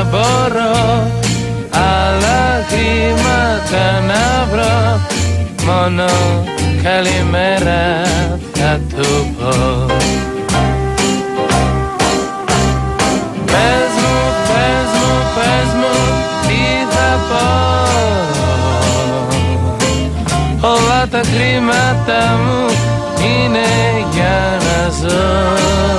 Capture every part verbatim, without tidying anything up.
μπορώ άλλα χρήματα να βρω, μόνο καλημέρα θα του πω. Πες μου, πες μου, πες μου τι θα πω. Όλα τα χρήματα μου είναι για να ζω.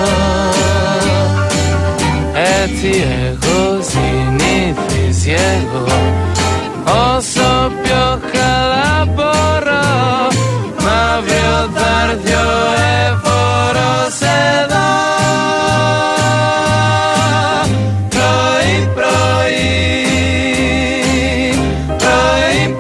Έτσι έχω συνηθίσει εγώ, όσο πιο καλά μπορώ, να αύριο θα έρθει ο έφορος εδώ. Πρωί, πρωί, πρωί,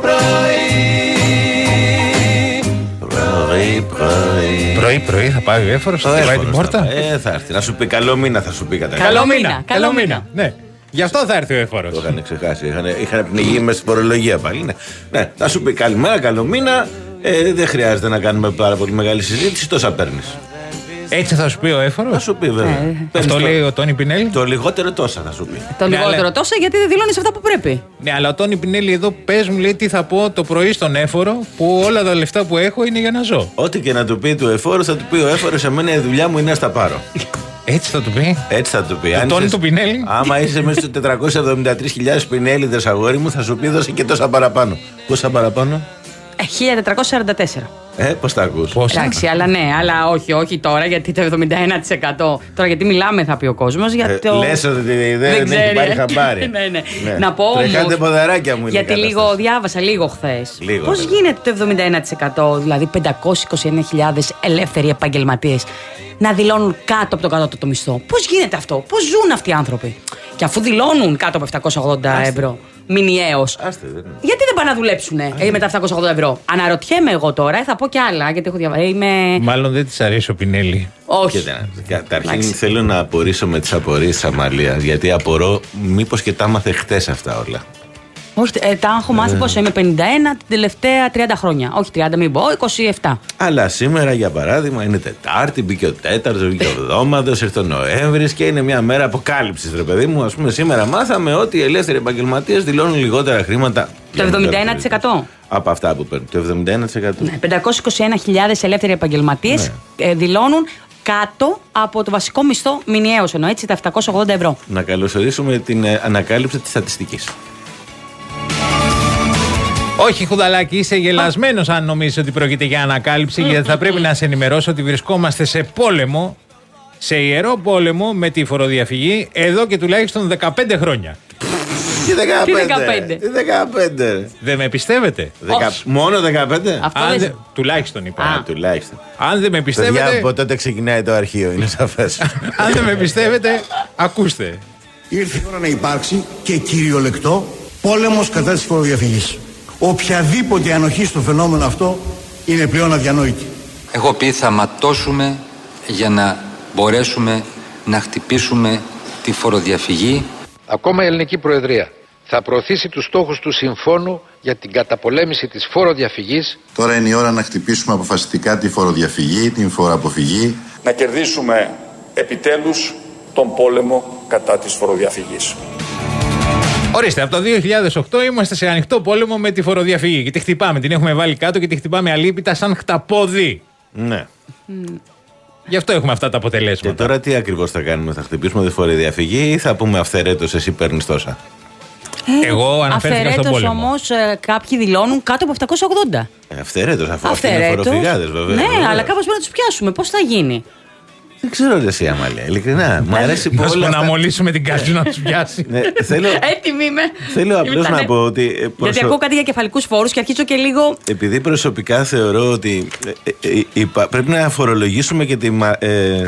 πρωί, πρωί, πρωί. Πρωί, πρωί θα πάει ο έφορος, θα πάει την πόρτα. Ε, θα έρθει. Να σου πει καλό μήνα, θα σου πει κατά. Καλό μήνα, καλό μήνα. Ναι. Γι' αυτό θα έρθει ο έφορος. Το είχαν ξεχάσει. Είχαν, είχαν πνιγεί μέσα στην φορολογία πάλι. Ναι, ναι, θα σου πει καλημέρα, καλό μήνα. Ε, δεν χρειάζεται να κάνουμε πάρα πολύ μεγάλη συζήτηση. Τόσα παίρνεις. Έτσι θα σου πει ο έφορος. Θα σου πει βέβαια. Ε, αυτό το... λέει ο Τόνι Πινέλη. Το λιγότερο τόσα θα σου πει. Το ναι, λιγότερο αλλά... τόσα γιατί δεν δηλώνεις αυτά που πρέπει. Ναι, αλλά ο Τόνι Πινέλη εδώ πες μου λέει τι θα πω το πρωί στον έφορο που όλα τα λεφτά που έχω είναι για να ζω. Ό,τι και να του πει του εφόρου θα του πει ο έφορος, εμένα η δουλειά μου είναι να στα πάρω. Έτσι θα του πει. Έτσι θα του πει. Ο Τόνι του Πινέλη. Άμα είσαι μέσα στους τετρακόσιες εβδομήντα τρεις χιλιάδες Πινέληδες αγόρι μου, θα σου πει δώσε και τόσα παραπάνω. Πόσα παραπάνω? χίλια τετρακόσια σαράντα τέσσερα. Ε, πώς τα ακούς? Εντάξει, αλλά ναι, αλλά όχι, όχι τώρα γιατί το εβδομήντα ένα τοις εκατό. Τώρα γιατί μιλάμε, θα πει ο κόσμος. Για το... ε, λες ότι δεν, δεν έχει πάρει χαμπάρι. ναι, ναι. Ναι. Να πω όμως. Τρεχάτε ποδαράκια μου. Γιατί λίγο διάβασα λίγο χθες. Πώς ναι. γίνεται το εβδομήντα ένα τοις εκατό, δηλαδή πεντακόσιες είκοσι εννέα χιλιάδες ελεύθεροι επαγγελματίες, να δηλώνουν κάτω από το κατώτατο μισθό? Πώς γίνεται αυτό? Πώς ζουν αυτοί οι άνθρωποι? Και αφού δηλώνουν κάτω από επτακόσια ογδόντα Άστε. ευρώ. Μηνιαίως. Γιατί δεν πάνε να δουλέψουν ε, με τα επτακόσια ογδόντα ευρώ? Αναρωτιέμαι εγώ τώρα, θα πω κι άλλα γιατί έχω διαβάσει. Είμαι... Μάλλον δεν της αρέσει ο Πινέλη. Όχι. Καταρχήν θέλω να απορρίσω με τις απορίες της Αμαλίας, γιατί απορώ μήπως και τα άμαθε χτες αυτά όλα. Όχι, ε, τα έχω μάθει πόσο είμαι πενήντα ένα την τελευταία τριάντα χρόνια. Όχι τριάντα, μην πω, είκοσι επτά. Αλλά σήμερα για παράδειγμα είναι Τετάρτη, μπήκε ο Τέταρτος, μπήκε ο Εβδόμαδος, ήρθε ο Νοέμβρης και είναι μια μέρα αποκάλυψης, ρε παιδί μου. Ας πούμε, σήμερα μάθαμε ότι οι ελεύθεροι επαγγελματίες δηλώνουν λιγότερα χρήματα. Το εβδομήντα ένα τοις εκατό. Από αυτά που παίρνουν. Το εβδομήντα ένα τοις εκατό. Ναι, πεντακόσιες είκοσι ένα χιλιάδες ελεύθεροι επαγγελματίες ναι. ε, δηλώνουν κάτω από το βασικό μισθό μηνιαίως, εννοώ έτσι τα επτακόσια ογδόντα ευρώ. Να καλωσορίσουμε την ε, ανακάλυψη της στατιστικής. Όχι, Χουδαλάκη, είσαι γελασμένος αν νομίζεις ότι πρόκειται για ανακάλυψη, γιατί θα πρέπει να σε ενημερώσω ότι βρισκόμαστε σε πόλεμο, σε ιερό πόλεμο με τη φοροδιαφυγή εδώ και τουλάχιστον δεκαπέντε χρόνια. Τι δεκαπέντε. Τι δεκαπέντε. Δεν με πιστεύετε? Δεκα... Μόνο δεκαπέντε. Αν δε... Τουλάχιστον είπα. Α, τουλάχιστον. Αν δεν με πιστεύετε. Παιδιά, από τότε ξεκινάει το αρχείο, είναι σαφές. Αν δεν με πιστεύετε, ακούστε. Ήρθε η ώρα να υπάρξει και κυριολεκτό πόλεμος κατά της φοροδιαφυγής. Οποιαδήποτε ανοχή στο φαινόμενο αυτό είναι πλέον αδιανόητη. Έχω πει θα ματώσουμε για να μπορέσουμε να χτυπήσουμε τη φοροδιαφυγή. Ακόμα η Ελληνική Προεδρία θα προωθήσει τους στόχους του Συμφώνου για την καταπολέμηση της φοροδιαφυγής. Τώρα είναι η ώρα να χτυπήσουμε αποφασιστικά τη φοροδιαφυγή, την φοροαποφυγή. Να κερδίσουμε επιτέλους τον πόλεμο κατά της φοροδιαφυγής. Ορίστε, από το δύο χιλιάδες οκτώ είμαστε σε ανοιχτό πόλεμο με τη φοροδιαφυγή και τη χτυπάμε, την έχουμε βάλει κάτω και τη χτυπάμε αλίπητα σαν χταπόδι. Ναι. Mm. Γι' αυτό έχουμε αυτά τα αποτελέσματα. Και τώρα τι ακριβώς θα κάνουμε, θα χτυπήσουμε τη φοροδιαφυγή ή θα πούμε αυθαιρέτως εσύ παίρνεις τόσα? Ε, Εγώ αναφέρθηκα στον πόλεμο. Όμως ε, κάποιοι δηλώνουν κάτω από επτακόσια ογδόντα. Ε, αυθαιρέτως, αφού αυτοί είναι φοροφυγάδες βέβαια. Ναι, βέβαια. αλλά κάπως πρέπει να τους πιάσουμε. Πώς θα γίνει? Δεν ξέρω ρε εσύ Αμαλία, ειλικρινά. Μου αρέσει πολύ. Να αυτά... μολύσουμε την καζού να του πιάσει. Ναι, θέλω... Έτοιμη είμαι. Θέλω απλώς να πω ότι. Προσω... Γιατί ακούω κάτι για κεφαλικούς φόρους και αρχίζω και λίγο. Επειδή προσωπικά θεωρώ ότι ε, ε, ε, ε, πρέπει να φορολογήσουμε και τη. Ε,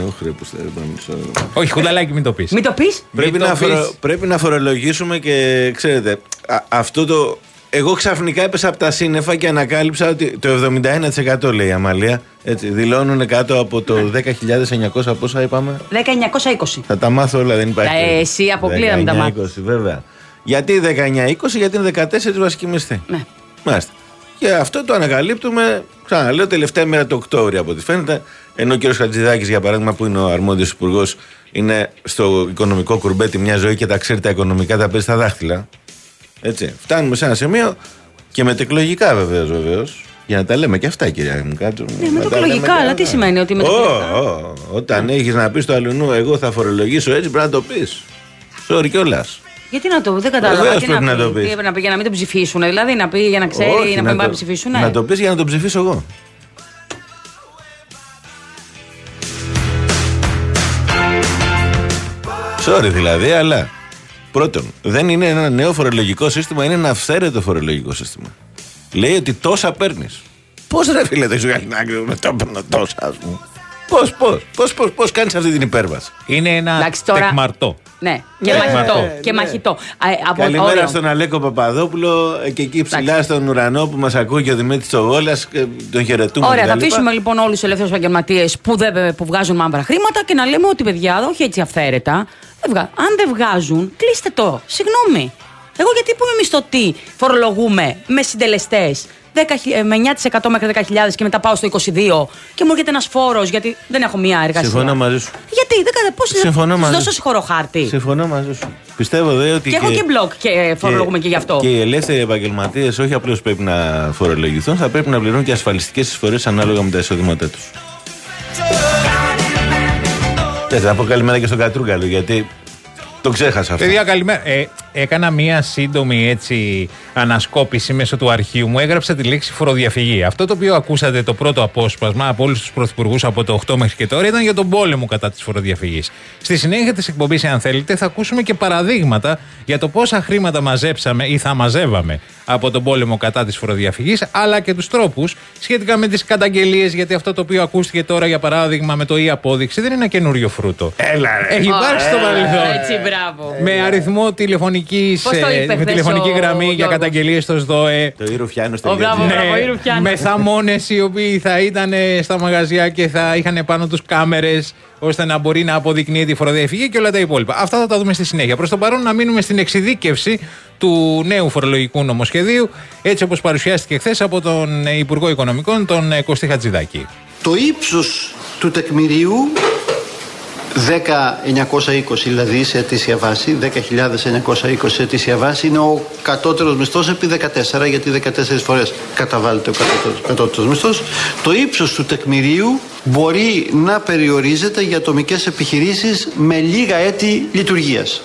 όχι, Χουδαλάκη, μην το πεις. Μην το πεις. Πρέπει, να, φορο... πρέπει να φορολογήσουμε και ξέρετε, α, αυτό το. Εγώ ξαφνικά έπεσα από τα σύννεφα και ανακάλυψα ότι το εβδομήντα ένα τοις εκατό λέει η Αμαλία. Έτσι, δηλώνουν κάτω από το δέκα χιλιάδες εννιακόσια πόσα είπαμε. δέκα χιλιάδες εννιακόσια είκοσι. Θα τα μάθω όλα, δεν υπάρχει. Ε, εσύ αποκλείω να τα μάθεις. Βέβαια. Γιατί δεκαεννιά είκοσι, γιατί είναι δεκατέσσερα βασική μισθή. Ναι. Μάλιστα. Και αυτό το ανακαλύπτουμε, ξαναλέω, τελευταία μέρα του Οκτώβρη από ό,τι φαίνεται. Ενώ ο κ. Χατζηδάκης, για παράδειγμα, που είναι ο αρμόδιος υπουργός, είναι στο οικονομικό κουρμπέτι μια ζωή και τα ξέρει τα οικονομικά, τα παίζει στα δάχτυλα. Έτσι. Φτάνουμε σε ένα σημείο και μετεκλογικά βεβαίως, βεβαίως. Για να τα λέμε και αυτά, κυρία μου, κάτω. Ναι, μετεκλογικά, αλλά τι σημαίνει ότι μετεκλογικά. Oh, oh, όταν ναι. έχεις να πεις στο αλλουνού, εγώ θα φορολογήσω έτσι, πρέπει να το πεις. Sorry κιόλας. Γιατί να το πει, δεν κατάλαβα. Βεβαίως πρέπει να, να το πεις. Να πει για να μην το ψηφίσουν, δηλαδή να πει για να ξέρει Όχι, ή να, να μην πάει να ψηφίσουν. Να το πεις για να το ψηφίσω εγώ. Sorry δηλαδή, αλλά πρώτον, δεν είναι ένα νέο φορολογικό σύστημα, είναι ένα αυθαίρετο φορολογικό σύστημα. Λέει ότι τόσα παίρνεις. Πώς ρε φίλε, δεν σου κάνει να άκρη με το παίρνω τόσα, ας πούμε. Πώς, πώς, πώς, πώς, πώς κάνεις αυτή την υπέρβαση. Είναι ένα τεκμαρτό. Ναι, και ναι, μαχητό. Ναι, και ναι. μαχητό. Από Καλημέρα όριο. Στον Αλέκο Παπαδόπουλο και εκεί ψηλά Λάξ. Στον ουρανό που μας ακούει και ο Δημήτρης Τσογόλας. Τον χαιρετούμε. Ωραία, θα αφήσουμε λοιπόν όλους τους ελεύθερους επαγγελματίες που, που βγάζουν μαύρα χρήματα και να λέμε ότι παιδιά, όχι έτσι αυθαίρετα. Δεν αν δεν βγάζουν, κλείστε το. Συγγνώμη. Εγώ γιατί που είμαι μισθωτή φορολογούμε με συντελεστές με εννιά τοις εκατό μέχρι δέκα χιλιάδες και μετά πάω στο είκοσι δύο τοις εκατό και μου έρχεται ένας φόρος γιατί δεν έχω μία εργασία. Συμφωνώ μαζί σου. Γιατί, δεν πώς Συμφωνώ να δώσω συγχωροχάρτη. Συμφωνώ μαζί σου. Πιστεύω δε ότι. Και, και έχω και μπλοκ και φορολογούμε και, και γι' αυτό. Και οι ελεύθεροι επαγγελματίες όχι απλώς πρέπει να φορολογηθούν, θα πρέπει να πληρώνουν και ασφαλιστικές εισφορές ανάλογα με τα εισοδήματά τους. Θες να πω καλημέρα και στον Κατρούγκαλο γιατί. Το ξέχασα αυτό. Παιδιά, καλημέρα. Ε, έκανα μία σύντομη έτσι ανασκόπηση μέσω του αρχείου μου. Έγραψα τη λέξη φοροδιαφυγή. Αυτό το οποίο ακούσατε το πρώτο απόσπασμα από όλους τους πρωθυπουργούς από το οκτώ μέχρι και τώρα ήταν για τον πόλεμο κατά της φοροδιαφυγής. Στη συνέχεια της εκπομπής, αν θέλετε, θα ακούσουμε και παραδείγματα για το πόσα χρήματα μαζέψαμε ή θα μαζεύαμε από τον πόλεμο κατά της φοροδιαφυγής, αλλά και τους τρόπους σχετικά με τις καταγγελίες. Γιατί αυτό το οποίο ακούστηκε τώρα, για παράδειγμα, με το e-απόδειξη δεν είναι ένα καινούριο φρούτο. Έλα, ρε. Έχει υπάρξει στο παρελθόν. Έτσι, μπράβο. Με αριθμό τηλεφωνικής, ε, με τηλεφωνική ο... γραμμή ο... για καταγγελίες στο ΣΔΟΕ. Το Ιρουφιάνο στο ναι, με θαμώνες οι οποίοι θα ήταν στα μαγαζιά και θα είχαν πάνω τους κάμερες ώστε να μπορεί να αποδεικνύει τη φοροδιαφυγή και όλα τα υπόλοιπα. Αυτά θα τα δούμε στη συνέχεια. Προς το παρόν, να μείνουμε στην εξειδίκευση του νέου φορολογικού νομοσχεδίου, έτσι όπως παρουσιάστηκε χθες από τον Υπουργό Οικονομικών, τον Κωστή Χατζηδάκη. Το ύψος του τεκμηρίου δέκα χιλιάδες εννιακόσια είκοσι δηλαδή σε ετήσια βάση, δέκα χιλιάδες εννιακόσια είκοσι σε ετήσια βάση είναι ο κατώτερος μισθός επί δεκατέσσερα, γιατί δεκατέσσερις φορές καταβάλλεται ο κατώτερος, κατώτερος μισθός. Το ύψος του τεκμηρίου μπορεί να περιορίζεται για ατομικές επιχειρήσεις με λίγα έτη λειτουργίας.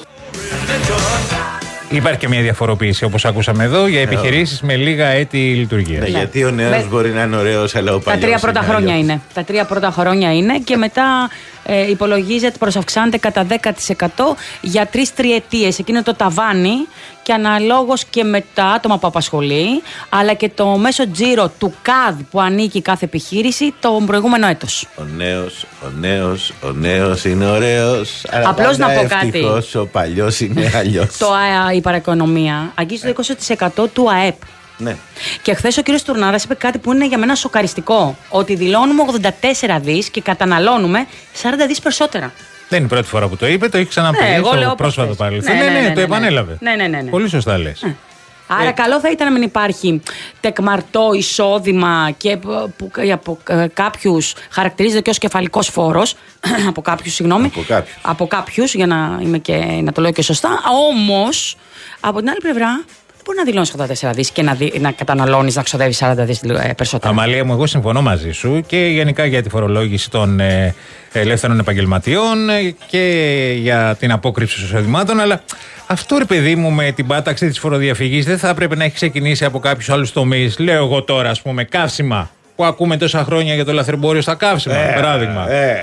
Υπάρχει και μια διαφοροποίηση, όπως ακούσαμε εδώ, για επιχειρήσεις με λίγα έτη λειτουργίας. Ναι, γιατί ο νέος με... μπορεί να είναι ωραίος, αλλά ο παλιός. Τα τρία πρώτα είναι χρόνια αλλιώς. είναι. Τα τρία πρώτα χρόνια είναι και μετά ε, υπολογίζεται, προσαυξάνεται κατά δέκα τοις εκατό για τρεις τριετίες. Εκείνο το ταβάνι και αναλόγως και με τα άτομα που απασχολεί, αλλά και το μέσο τζίρο του ΚΑΔ που ανήκει κάθε επιχείρηση το προηγούμενο έτος. Ο νέος, ο νέος, ο νέος είναι ωραίος. Απλώς να πω κάτι. Ο παλιός είναι αλλιώς. Το, η παραοικονομία αγγίζει το είκοσι τοις εκατό του ΑΕΠ. Ναι. Και χθες ο κύριος Τουρνάρας είπε κάτι που είναι για μένα σοκαριστικό. Ότι δηλώνουμε ογδόντα τέσσερα δις και καταναλώνουμε σαράντα δις περισσότερα. Δεν είναι η πρώτη φορά που το είπε, το έχει ξαναπεί ναι, στο πρόσφατο παρελθόν. Ναι, ναι, ναι, ναι, ναι, το επανέλαβε. Ναι, ναι, ναι, ναι. Πολύ σωστά λες. Ναι. Άρα, ε, καλό θα ήταν να μην υπάρχει τεκμαρτό εισόδημα και που, από κάποιους χαρακτηρίζεται και ως κεφαλικός φόρος. από κάποιους, συγγνώμη. Από κάποιους. Από κάποιους, για να, είμαι και, να το λέω και σωστά. Όμως, από την άλλη πλευρά, μπορεί να δηλώνεις ογδόντα τέσσερα δις και να, δι, να καταναλώνεις, να ξοδεύεις σαράντα δις περισσότερα. Αμαλία μου, εγώ συμφωνώ μαζί σου και γενικά για τη φορολόγηση των ε, ελεύθερων επαγγελματιών ε, και για την απόκρυψη των εισοδημάτων, αλλά αυτό, ρε παιδί μου, με την πάταξη της φοροδιαφυγής δεν θα πρέπει να έχει ξεκινήσει από κάποιους άλλους τομείς. Λέω εγώ τώρα, ας πούμε, καύσιμα. Που ακούμε τόσα χρόνια για το λαθρεμπόριο στα καύσιμα, ε, παράδειγμα. Ε,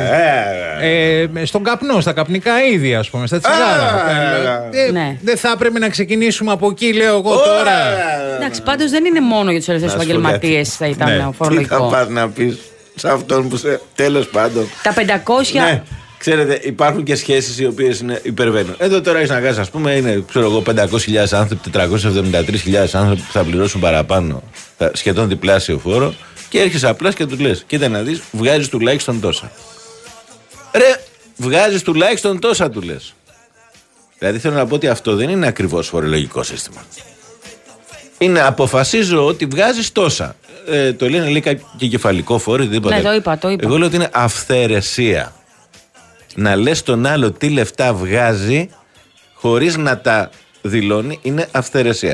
ε, ε, στον καπνό, στα καπνικά είδη, ας πούμε, στα τσιγάρα. Ε, ε, ναι. Δεν θα έπρεπε να ξεκινήσουμε από εκεί, λέω εγώ τώρα. Εντάξει, πάντως δεν είναι μόνο για τους ελεύθερους επαγγελματίες θα ήταν ναι. φορολογικό. Τι θα πας να πεις σε αυτόν που σε. Τέλος πάντων. Τα πεντακόσια. Ναι. Ξέρετε, υπάρχουν και σχέσεις οι οποίες υπερβαίνουν. Εδώ τώρα έχεις να κάνεις, ας πούμε, είναι ξέρω εγώ, πεντακόσιες χιλιάδες άνθρωποι, τετρακόσιες εβδομήντα τρεις χιλιάδες άνθρωποι που θα πληρώσουν παραπάνω, σχεδόν διπλάσιο φόρο, και έρχεσαι απλά και του λες: κοίτα να δεις, βγάζεις τουλάχιστον τόσα. Ρε, βγάζεις τουλάχιστον τόσα, του λες. Δηλαδή θέλω να πω ότι αυτό δεν είναι ακριβώς φορολογικό σύστημα. Είναι αποφασίζω ότι βγάζεις τόσα. Ε, το λένε λέει και κεφαλικό φόρο, οτιδήποτε. Ναι, το είπα, το είπα. Εγώ λέω ότι είναι αυθαιρεσία. να λες τον άλλο τι λεφτά βγάζει χωρίς να τα δηλώνει είναι αυθαιρεσία.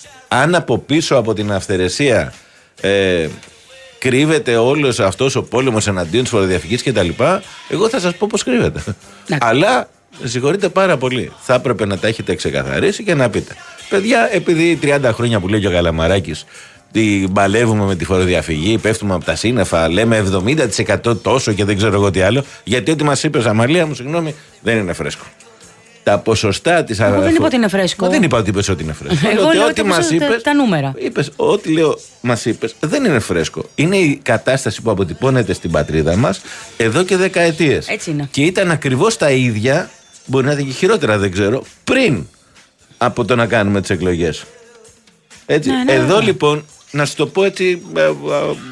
Αν από πίσω από την αυθαιρεσία ε, κρύβεται όλος αυτός ο πόλεμος εναντίον της φοροδιαφυγής κτλ., εγώ θα σας πω πως κρύβεται. Αλλά συγχωρείτε πάρα πολύ. Θα έπρεπε να τα έχετε ξεκαθαρίσει και να πείτε, παιδιά, επειδή τριάντα χρόνια που λέει και ο Καλαμαράκης την παλεύουμε με τη φοροδιαφυγή, πέφτουμε από τα σύννεφα, λέμε εβδομήντα τοις εκατό τόσο και δεν ξέρω εγώ τι άλλο, γιατί ό,τι μας είπες, Αμαλία μου, συγγνώμη, δεν είναι φρέσκο. Τα ποσοστά της αγοράς. Εγώ δεν είπα ότι είναι φρέσκο. Μα δεν είπα ότι είπες ότι είναι φρέσκο. Εγώ λέω ότι μας είπες, τα νούμερα. Είπες, ό,τι λέω μας είπες δεν είναι φρέσκο. Είναι η κατάσταση που αποτυπώνεται στην πατρίδα μας εδώ και δεκαετίες. Έτσι είναι. Και ήταν ακριβώς τα ίδια, μπορεί να είναι και χειρότερα, δεν ξέρω, πριν από το να κάνουμε τις εκλογές. Έτσι. Ναι, ναι, εδώ ναι. Λοιπόν, να σου το πω έτσι ε, ε, ε,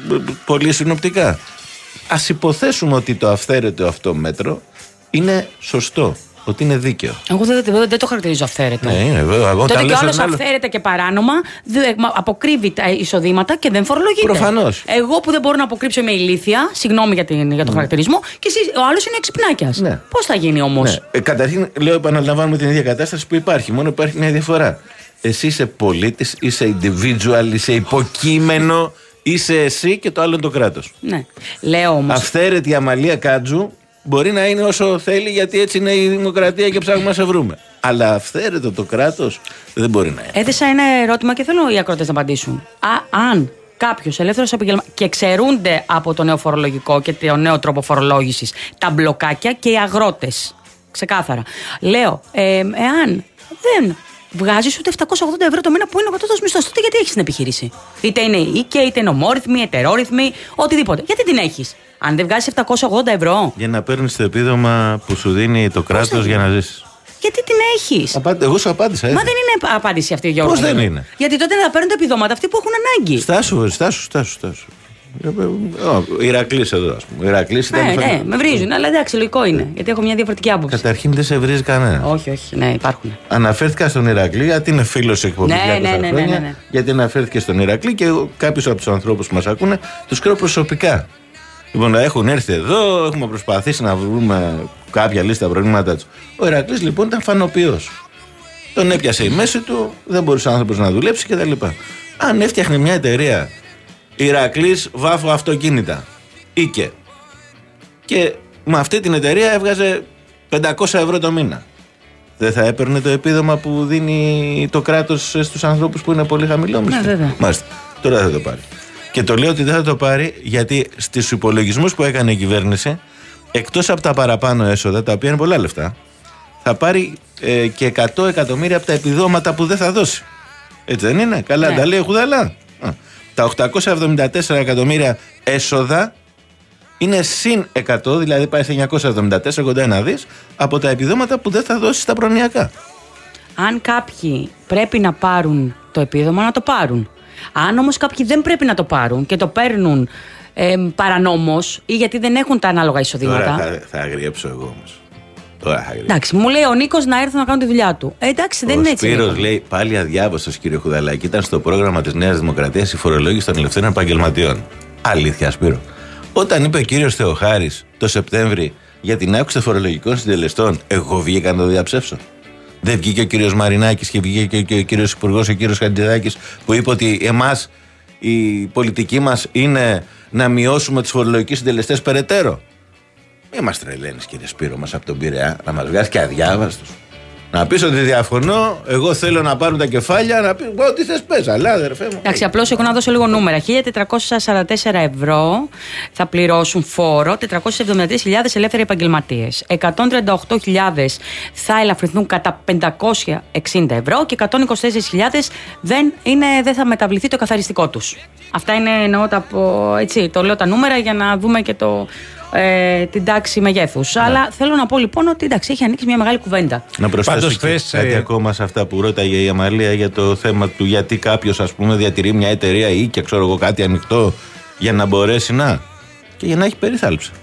πολύ συνοπτικά. Ας υποθέσουμε ότι το αυθαίρετο αυτό μέτρο είναι σωστό. Ότι είναι δίκαιο. Εγώ δεν, δεν, δεν το χαρακτηρίζω αυθαίρετο. Ναι, είναι βέβαια. Τότε και ο άλλος αυθαίρεται και παράνομα, δε, αποκρύβει τα εισοδήματα και δεν φορολογείται. Προφανώς. Εγώ που δεν μπορώ να αποκρύψω είμαι ηλίθια, συγγνώμη για, την, για τον mm. χαρακτηρισμό, και εσύ, ο άλλος είναι εξυπνάκιας. Ναι. Πώς θα γίνει όμως? Ναι. Ε, καταρχήν, λέω, επαναλαμβάνουμε την ίδια κατάσταση που υπάρχει. Μόνο υπάρχει μια διαφορά. Εσύ είσαι πολίτης, είσαι individual, είσαι υποκείμενο, είσαι εσύ και το άλλο είναι το κράτος. Ναι. Λέω όμως. Αυθαίρετη η Αμαλία Κάτζου μπορεί να είναι όσο θέλει, γιατί έτσι είναι η δημοκρατία και ψάχνουμε να σε βρούμε. Αλλά αυθαίρετο το κράτος δεν μπορεί να είναι. Έθεσα ένα ερώτημα και θέλω οι ακροατές να απαντήσουν. Α, αν κάποιος ελεύθερος επαγγελματίας και ξερούνται από το νέο φορολογικό και το νέο τρόπο φορολόγησης τα μπλοκάκια και οι αγρότες. Ξεκάθαρα. Λέω, ε, εάν δεν βγάζεις ούτε επτακόσια ογδόντα ευρώ το μήνα που είναι ο κατώτατος μισθός, τότε γιατί έχεις την επιχείρηση? Είτε είναι οίκαια, είτε είναι ομόρυθμη, ετερόρυθμη, οτιδήποτε. Γιατί την έχεις? Αν δεν βγάζεις επτακόσια ογδόντα ευρώ. Για να παίρνεις το επίδομα που σου δίνει το κράτος για να ζήσεις. Γιατί την έχεις? Απάντη, εγώ σου απάντησα. Έτσι. Μα δεν είναι απάντηση αυτή, Γιώργο. Πώς δεν είναι? Γιατί τότε θα παίρνουν τα επιδόματα αυτοί που έχουν ανάγκη. Στάσου, στάσου, στάσου. στάσου. Ηρακλής εδώ, ας πούμε. Ηρακλής ήταν. Ναι, ναι, με βρίζουν, αλλά εντάξει, λογικό είναι. Γιατί έχω μια διαφορετική άποψη. Καταρχήν δεν σε βρίζει κανένα. Όχι, όχι, ναι, υπάρχουν. Αναφέρθηκα στον Ηρακλή, γιατί είναι φίλος εκπομπής ναι, για ναι, ναι, ναι, ναι, ναι. Γιατί αναφέρθηκε στον Ηρακλή και κάποιους από τους ανθρώπους που μας ακούνε τους ξέρω προσωπικά. Λοιπόν, έχουν έρθει εδώ, έχουμε προσπαθήσει να βρούμε κάποια λίστα προβλήματά του. Ο Ηρακλής λοιπόν ήταν φανοποιός. Τον έπιασε η μέση του, δεν μπορούσε ο άνθρωπος να δουλέψει κτλ. Αν έφτιαχνε μια εταιρεία Ηρακλής Βάφο Αυτοκίνητα, Ίκε, και με αυτή την εταιρεία έβγαζε πεντακόσια ευρώ το μήνα, δεν θα έπαιρνε το επίδομα που δίνει το κράτος στους ανθρώπους που είναι πολύ χαμηλόμισθοι? Ναι, βέβαια. Μάλιστα. Τώρα δεν θα το πάρει. Και το λέω ότι δεν θα το πάρει γιατί στις υπολογισμούς που έκανε η κυβέρνηση, εκτός από τα παραπάνω έσοδα, τα οποία είναι πολλά λεφτά, θα πάρει ε, και εκατό εκατομμύρια από τα επιδόματα που δεν θα δώσει. Έτσι δεν είναι? Καλά, ναι. Τα λέει χουδαλά. Τα οκτακόσια εβδομήντα τέσσερα εκατομμύρια έσοδα είναι συν εκατό, δηλαδή πάει σε εννιακόσια εβδομήντα τέσσερα, κοντά ένα δις, από τα επιδόματα που δεν θα δώσει στα προνοιακά. Αν κάποιοι πρέπει να πάρουν το επίδομα, να το πάρουν. Αν όμως κάποιοι δεν πρέπει να το πάρουν και το παίρνουν ε, παρανόμως ή γιατί δεν έχουν τα ανάλογα εισοδήματα. Τώρα θα, θα αγριέψω εγώ όμως. Τώρα θα αγριέψω. Εντάξει, μου λέει ο Νίκος να έρθουν να κάνουν τη δουλειά του. Ε, εντάξει, δεν ο είναι έτσι. Ο Σπύρος λέει πάλι αδιάβαστος, κύριε Χουδαλάκη. Ήταν στο πρόγραμμα της Νέας Δημοκρατίας η φορολόγηση των ελευθέρων επαγγελματιών. Αλήθεια, Σπύρο. Όταν είπε ο κύριος Θεοχάρης το Σεπτέμβρη για την αύξηση των φορολογικών συντελεστών, εγώ βγήκα να το διαψεύσω? Δεν βγήκε ο κύριος Μαρινάκης και βγήκε και ο κύριος Υπουργός, ο κύριος Χατζηδάκης, που είπε ότι εμάς η πολιτική μας είναι να μειώσουμε τους φορολογικούς συντελεστές περαιτέρω? Μην μας τρελαίνεις, κύριε Σπύρο, μας από τον Πειραιά, να μας βγάζει και αδιάβαστος. Να πεις ότι διαφωνώ, εγώ θέλω να πάρουν τα κεφάλια, να πεις ό,τι θες πες, αλλά αδερφέ μου. Εντάξει, απλώς έχω να δώσω λίγο νούμερα. χίλια τετρακόσια σαράντα τέσσερα ευρώ θα πληρώσουν φόρο, τετρακόσιες εβδομήντα τρεις χιλιάδες ελεύθεροι επαγγελματίες. εκατόν τριάντα οκτώ χιλιάδες θα ελαφρυνθούν κατά πεντακόσια εξήντα ευρώ και εκατόν είκοσι τέσσερις χιλιάδες δεν, δεν θα μεταβληθεί το καθαριστικό τους. Αυτά είναι, εννοώ, τα, έτσι, το λέω τα νούμερα για να δούμε και το. Ε, την τάξη μεγέθους. Ναι. Αλλά θέλω να πω λοιπόν ότι εντάξει, έχει ανοίξει μια μεγάλη κουβέντα. Να προσθέσω και θες, κάτι ε... ακόμα σε αυτά που ρώταγε η Αμαλία για το θέμα του γιατί κάποιος, ας πούμε, διατηρεί μια εταιρεία ή και ξέρω εγώ κάτι ανοιχτό για να μπορέσει να. Και για να έχει περίθαλψη.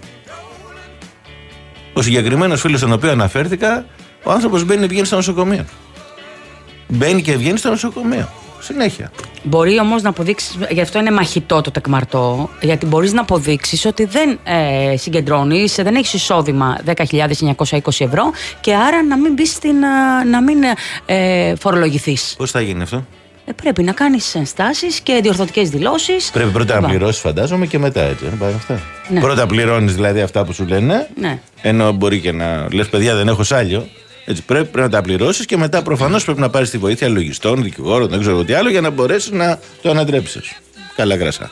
Ο συγκεκριμένος φίλος στον οποίο αναφέρθηκα, ο άνθρωπος μπαίνει και βγαίνει στο νοσοκομείο. Μπαίνει και βγαίνει στο νοσοκομείο. Συνέχεια. Μπορεί όμως να αποδείξεις, γι' αυτό είναι μαχητό το τεκμαρτό, γιατί μπορείς να αποδείξεις ότι δεν ε, συγκεντρώνεις, δεν έχεις εισόδημα δέκα χιλιάδες εννιακόσια είκοσι ευρώ και άρα να μην μπεις στην, να μην ε, φορολογηθείς. Πώς θα γίνει αυτό? Ε, πρέπει να κάνεις ενστάσεις και διορθωτικές δηλώσεις. Πρέπει πρώτα να πληρώσεις, φαντάζομαι, και μετά έτσι. Δεν πάει αυτά. Ναι. Πρώτα πληρώνεις δηλαδή αυτά που σου λένε, ναι. Ενώ μπορεί και να λες παιδιά δεν έχω σάλιο. Έτσι, πρέπει, πρέπει να τα πληρώσεις και μετά προφανώς πρέπει να πάρεις τη βοήθεια λογιστών, δικηγόρων, δεν ξέρω τι άλλο, για να μπορέσεις να το ανατρέψεις. Καλά γρασά.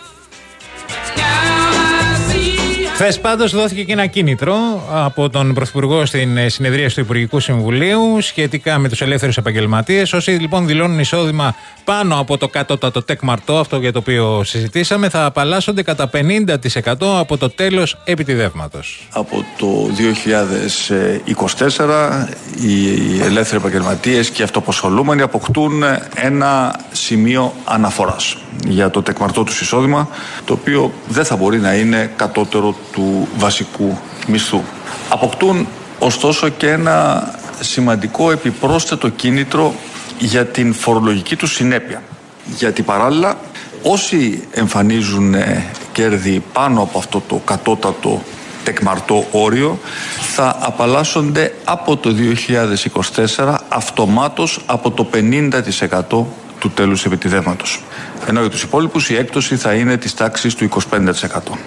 Χθες πάντως δόθηκε και ένα κίνητρο από τον Πρωθυπουργό στην συνεδρία του Υπουργικού Συμβουλίου σχετικά με τους ελεύθερους επαγγελματίες. Όσοι λοιπόν δηλώνουν εισόδημα πάνω από το κατώτατο τεκμαρτό, αυτό για το οποίο συζητήσαμε, θα απαλλάσσονται κατά πενήντα τοις εκατό από το τέλος επιτιδεύματος. Από το δύο χιλιάδες είκοσι τέσσερα οι ελεύθεροι επαγγελματίες και οι αυτοαπασχολούμενοι αποκτούν ένα σημείο αναφοράς για το τεκμαρτό τους εισόδημα, το οποίο δεν θα μπορεί να είναι κατώτερο του βασικού μισθού. Αποκτούν ωστόσο και ένα σημαντικό επιπρόσθετο κίνητρο για την φορολογική του συνέπεια. Γιατί παράλληλα όσοι εμφανίζουν κέρδη πάνω από αυτό το κατώτατο τεκμαρτό όριο θα απαλλάσσονται από το δύο χιλιάδες είκοσι τέσσερα αυτομάτως από το πενήντα τοις εκατό του τέλους επιτιδεύματος. Ενώ για τους υπόλοιπους η έκπτωση θα είναι της τάξης του είκοσι πέντε τοις εκατό.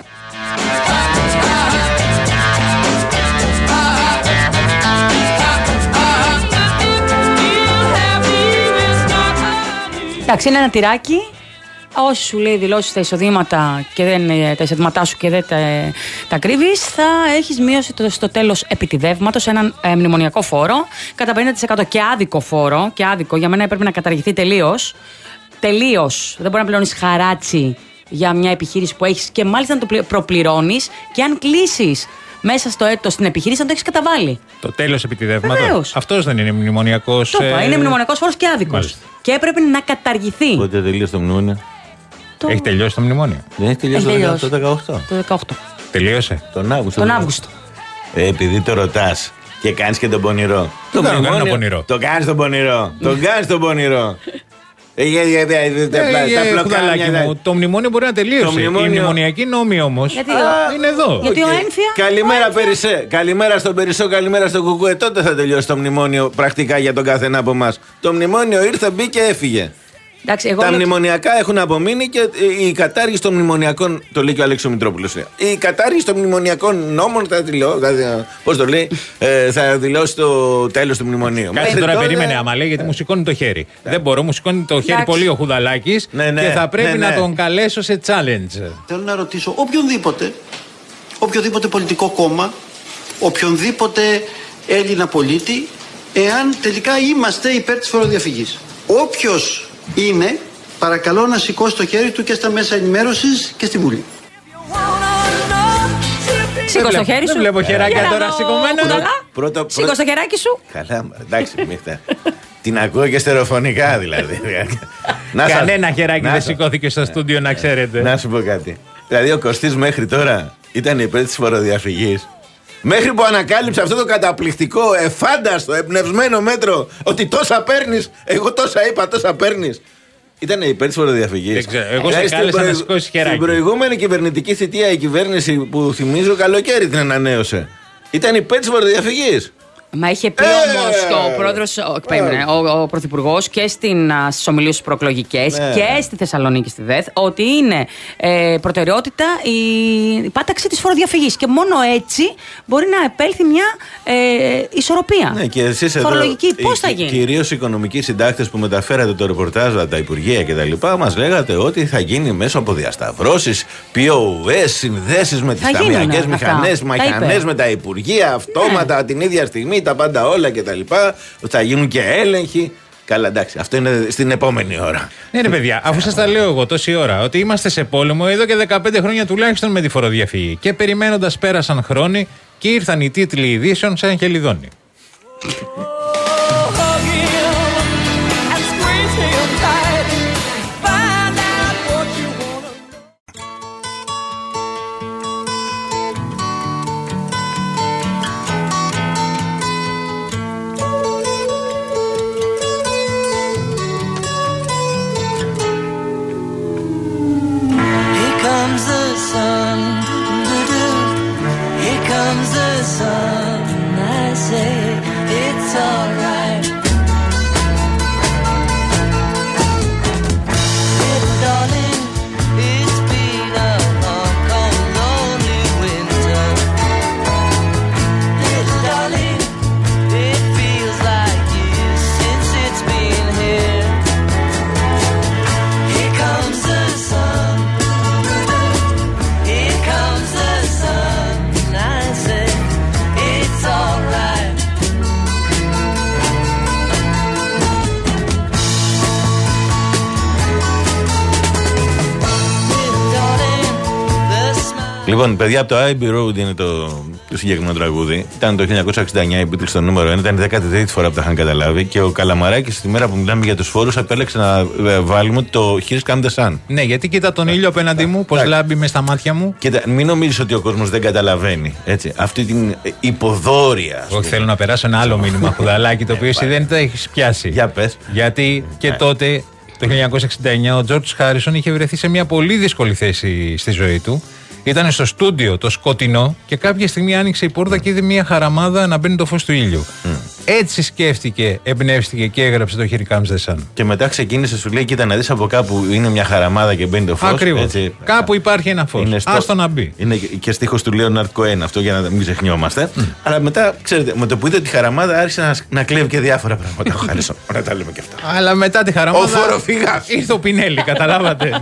Εντάξει, είναι ένα τυράκι. Όσοι σου λέει δηλώσεις τα εισοδήματα και δεν, τα εισοδήματά σου και δεν τα, τα κρύβεις, θα έχεις μείωση το, στο τέλος επιτιδεύματος έναν ε, μνημονιακό φόρο κατά πενήντα τοις εκατό και άδικο φόρο. Και άδικο για μένα πρέπει να καταργηθεί τελείως. Τελείως. Δεν μπορεί να πληρώνεις χαράτσι για μια επιχείρηση που έχεις και μάλιστα να το προπληρώνεις και αν κλείσεις μέσα στο έτος στην επιχείρηση να το έχεις καταβάλει. Το τέλος επιτιδεύματος. Αυτός δεν είναι μνημονιακός. Το είπα, ε... είναι μνημονιακός φόρος και άδικος. Μάλιστα. Και έπρεπε να καταργηθεί. Πότε τελείωσε το μνημόνιο? Το... Έχει τελειώσει το μνημόνιο? Δεν έχει τελειώσει έχει το, το δεκαοκτώ. Το δεκαοκτώ. Τελείωσε. Τον Αύγουστο. Τον Αύγουστο. Ε, επειδή το ρωτάς και κάνεις και τον πονηρό. Το κάνω τον πονηρό. Το κάνεις τον πονηρό. Τον κάνεις τον πονηρό. Το μνημόνιο μπορεί να τελείωσε. Η μνημονιακή νόμη όμως είναι εδώ. Γιατί ο ένφια. Καλημέρα Περισσέ. Καλημέρα στον Περισσό, καλημέρα στον Κουκουέ. Τότε θα τελειώσει το μνημόνιο πρακτικά για τον καθένα από εμάς. Το μνημόνιο ήρθε, μπήκε, έφυγε. Εντάξει, εγώ τα λέω... μνημονιακά έχουν απομείνει και η κατάργηση των μνημονιακών. Το λέει και ο Αλέξης Μητρόπουλος. Η κατάργηση των μνημονιακών νόμων θα δηλώσει. Πώς το λέει, ε, θα δηλώσει το τέλος του μνημονίου. Κάτσε τώρα, τώρα, περίμενε άμα λέει, γιατί μου σηκώνει το χέρι. Yeah. Δεν μπορώ, μου σηκώνει το χέρι πολύ ο Χουδαλάκης ναι, ναι, και θα πρέπει ναι, ναι. να τον καλέσω σε challenge. Θέλω να ρωτήσω οποιονδήποτε, οποιοδήποτε πολιτικό κόμμα, οποιονδήποτε Έλληνα πολίτη, εάν τελικά είμαστε υπέρ της φοροδιαφυγής. Όποιος είναι, παρακαλώ να σηκώσει το χέρι του και στα μέσα ενημέρωσης και στη Βουλή. Σήκω στο χέρι σου. Δεν βλέπω χεράκια τώρα σηκωμένα. Σήκω στο χεράκι σου. Καλά, εντάξει, μύχτα. Την ακούω και στερεοφωνικά δηλαδή. Κανένα χεράκι δεν σηκώθηκε στο στούντιο, να ξέρετε. Να σου πω κάτι. Δηλαδή ο Κωστής μέχρι τώρα ήταν υπέρ της φοροδιαφυγής. Μέχρι που ανακάλυψε αυτό το καταπληκτικό, εφάνταστο, εμπνευσμένο μέτρο ότι τόσα παίρνεις, εγώ τόσα είπα, τόσα παίρνεις. Ήταν υπέρ της φοροδιαφυγής. Εγώ σε κάλεσα να σηκώσεις χεράκι. Στην προηγούμενη κυβερνητική θητεία η κυβέρνηση που θυμίζω καλοκαίρι την ανανέωσε. Ήταν υπέρ της φοροδιαφυγής. Μα είχε πει όμως ο πρόεδρος, ο, ο πρωθυπουργός και στις ομιλίες του προεκλογικές ναι. και στη Θεσσαλονίκη στη ΔΕΘ ότι είναι ε, προτεραιότητα η, η πάταξη της φοροδιαφυγής και μόνο έτσι μπορεί να επέλθει μια ε, ισορροπία ναι, και εσείς φορολογική. Εδώ, πώς θα γίνει? Κυρίως οι οικονομικοί συντάκτες που μεταφέρατε το ρεπορτάζ από τα Υπουργεία κτλ. Μας λέγατε ότι θα γίνει μέσω από διασταυρώσεις, πι ο ες, συνδέσεις με τις ταμιακές μηχανές, μηχανές με τα Υπουργεία, αυτόματα ναι. την ίδια στιγμή. Τα πάντα όλα και τα λοιπά, θα γίνουν και έλεγχοι. Καλά, εντάξει, αυτό είναι στην επόμενη ώρα. Ναι, ρε παιδιά, αφού σας τα λέω εγώ τόση ώρα, ότι είμαστε σε πόλεμο εδώ και δεκαπέντε χρόνια τουλάχιστον με τη φοροδιαφυγή. Και περιμένοντας πέρασαν χρόνοι και ήρθαν οι τίτλοι ειδήσεων σαν χελιδόνι. Λοιπόν, παιδιά, από το Abbey Road είναι το, το συγκεκριμένο τραγούδι. Ήταν το χίλια εννιακόσια εξήντα εννιά οι Beatles στο νούμερο ένα, ήταν η δέκατη τρίτη φορά που τα είχαν καταλάβει. Και ο Καλαμαράκης, τη μέρα που μιλάμε για τους φόρους, επέλεξε να βάλουμε το Here's Come the Sun. Ναι, γιατί κοίτα τον ήλιο απέναντί μου, πώς λάμπει μες στα μάτια μου. Κοίτα, μην νομίζεις ότι ο κόσμος δεν καταλαβαίνει. Έτσι, αυτή την υποδόρια. Εγώ θέλω να περάσω ένα άλλο μήνυμα, Χουδαλάκη, το οποίο εσύ δεν το έχεις πιάσει. Για πες. Γιατί και τότε, το χίλια εννιακόσια εξήντα εννιά, ο Τζορτζ Χάρισον είχε βρεθεί σε μια πολύ δύσκολη θέση στη ζωή του. Ήταν στο στούντιο το σκοτεινό και κάποια στιγμή άνοιξε η πόρτα και είδε μια χαραμάδα να μπαίνει το φως του ήλιου. Mm. Έτσι σκέφτηκε, εμπνεύστηκε και έγραψε το Here Comes the Sun. Και μετά ξεκίνησε, σου λέει: κοίτα να δεις από κάπου είναι μια χαραμάδα και μπαίνει το φως. Ακριβώς. Έτσι, κάπου υπάρχει ένα φως. Στο... Άστο να μπει. Είναι και στίχος του Λέοναρντ Κοέν, αυτό για να μην ξεχνιόμαστε. Mm. Αλλά μετά, ξέρετε, με το που είδε τη χαραμάδα άρχισε να, να κλέβει και διάφορα πράγματα. Ο Χάρισον. Ωραία, τα λέμε και αυτά. Αλλά μετά τη χαραμάδα. Ο φοροφύγας. Ήρθε ο Πινέλη, καταλάβατε.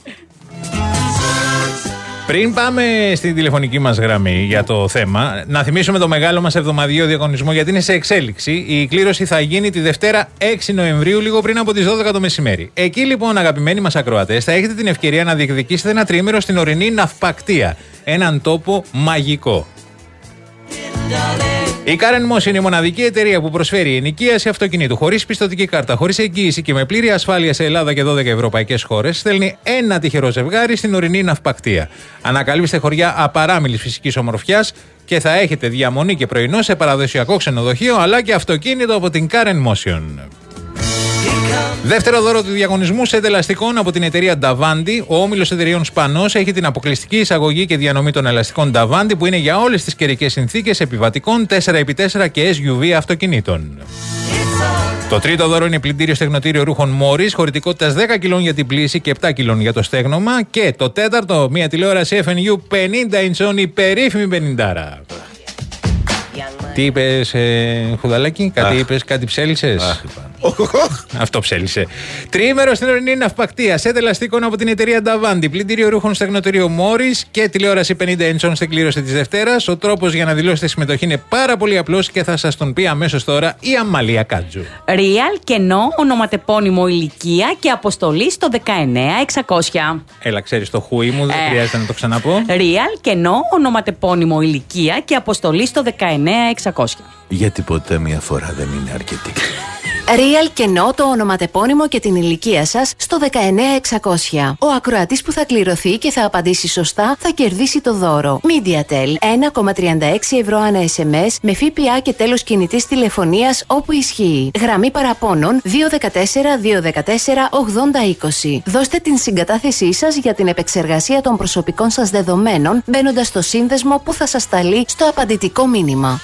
Πριν πάμε στην τηλεφωνική μας γραμμή για το θέμα, να θυμίσουμε το μεγάλο μας εβδομαδιαίο διαγωνισμό γιατί είναι σε εξέλιξη. Η κλήρωση θα γίνει τη Δευτέρα έξι Νοεμβρίου, λίγο πριν από τις δώδεκα το μεσημέρι. Εκεί λοιπόν, αγαπημένοι μας ακροατές, θα έχετε την ευκαιρία να διεκδικήσετε ένα τριήμερο στην ορεινή Ναυπακτία. Έναν τόπο μαγικό. Η Karen Moss είναι η μοναδική εταιρεία που προσφέρει ενοικίαση αυτοκινήτου χωρίς πιστωτική κάρτα, χωρίς εγγύηση και με πλήρη ασφάλεια σε Ελλάδα και δώδεκα ευρωπαϊκές χώρες. Στέλνει ένα τυχερό ζευγάρι στην ορεινή Ναυπακτία. Ανακαλύψτε χωριά απαράμιλης φυσικής ομορφιάς και θα έχετε διαμονή και πρωινό σε παραδοσιακό ξενοδοχείο αλλά και αυτοκίνητο από την Karen Motion. Δεύτερο δώρο του διαγωνισμού σε ελαστικών από την εταιρεία Davanti. Ο όμιλος εταιρείων Σπανός έχει την αποκλειστική εισαγωγή και διανομή των ελαστικών Davanti που είναι για όλες τις καιρικές συνθήκες επιβατικών τέσσερα επί τέσσερα και ες γιου βι αυτοκινήτων. Το τρίτο δώρο είναι πλυντήριο στεγνοτήριο ρούχων Morris, χωρητικότητας δέκα κιλών για την πλύση και επτά κιλών για το στέγνομα. Και το τέταρτο, μια τηλεόραση εφ εν γιου πενήντα ιντσών, η περίφημη πενηντάρα. Τι είπες, ε, Χουδαλάκη, κάτι είπες, κάτι ψέλισες. Αυτό ψέλισε. Τριήμερο στην ορεινή Ναυπακτία. Σετ ελαστικών από την εταιρεία Davanti. Πλυντήριο ρούχων στεγνοτήριο Morris και τηλεόραση πενήντα ιντσών στην κλήρωση της Δευτέρας. Ο τρόπος για να δηλώσετε συμμετοχή είναι πάρα πολύ απλός και θα σας τον πει αμέσως τώρα η Αμαλία Κάτζου. Real, κενό, ονοματεπώνυμο, ηλικία και αποστολή στο δεκαεννέα εξακόσια. Έλα, ξέρεις το χούι μου, δεν ε. χρειάζεται να το ξαναπώ. Real, κενό, ονοματεπώνυμο, ηλικία και αποστολή στο δεκαεννέα εξακόσια. Γιατί ποτέ μια φορά δεν είναι αρκετή. Real κενό, το ονοματεπώνυμο και την ηλικία σας στο δεκαεννέα εξακόσια. Ο ακροατής που θα κληρωθεί και θα απαντήσει σωστά θα κερδίσει το δώρο. MediaTel ένα κόμμα τριάντα έξι ευρώ ανά ες εμ ες με ΦΠΑ και τέλος κινητής τηλεφωνίας όπου ισχύει. Γραμμή παραπώνων δύο ένα τέσσερα δύο ένα τέσσερα ογδόντα είκοσι. Δώστε την συγκατάθεσή σας για την επεξεργασία των προσωπικών σας δεδομένων μπαίνοντας στο σύνδεσμο που θα σας σταλεί στο απαντητικό μήνυμα.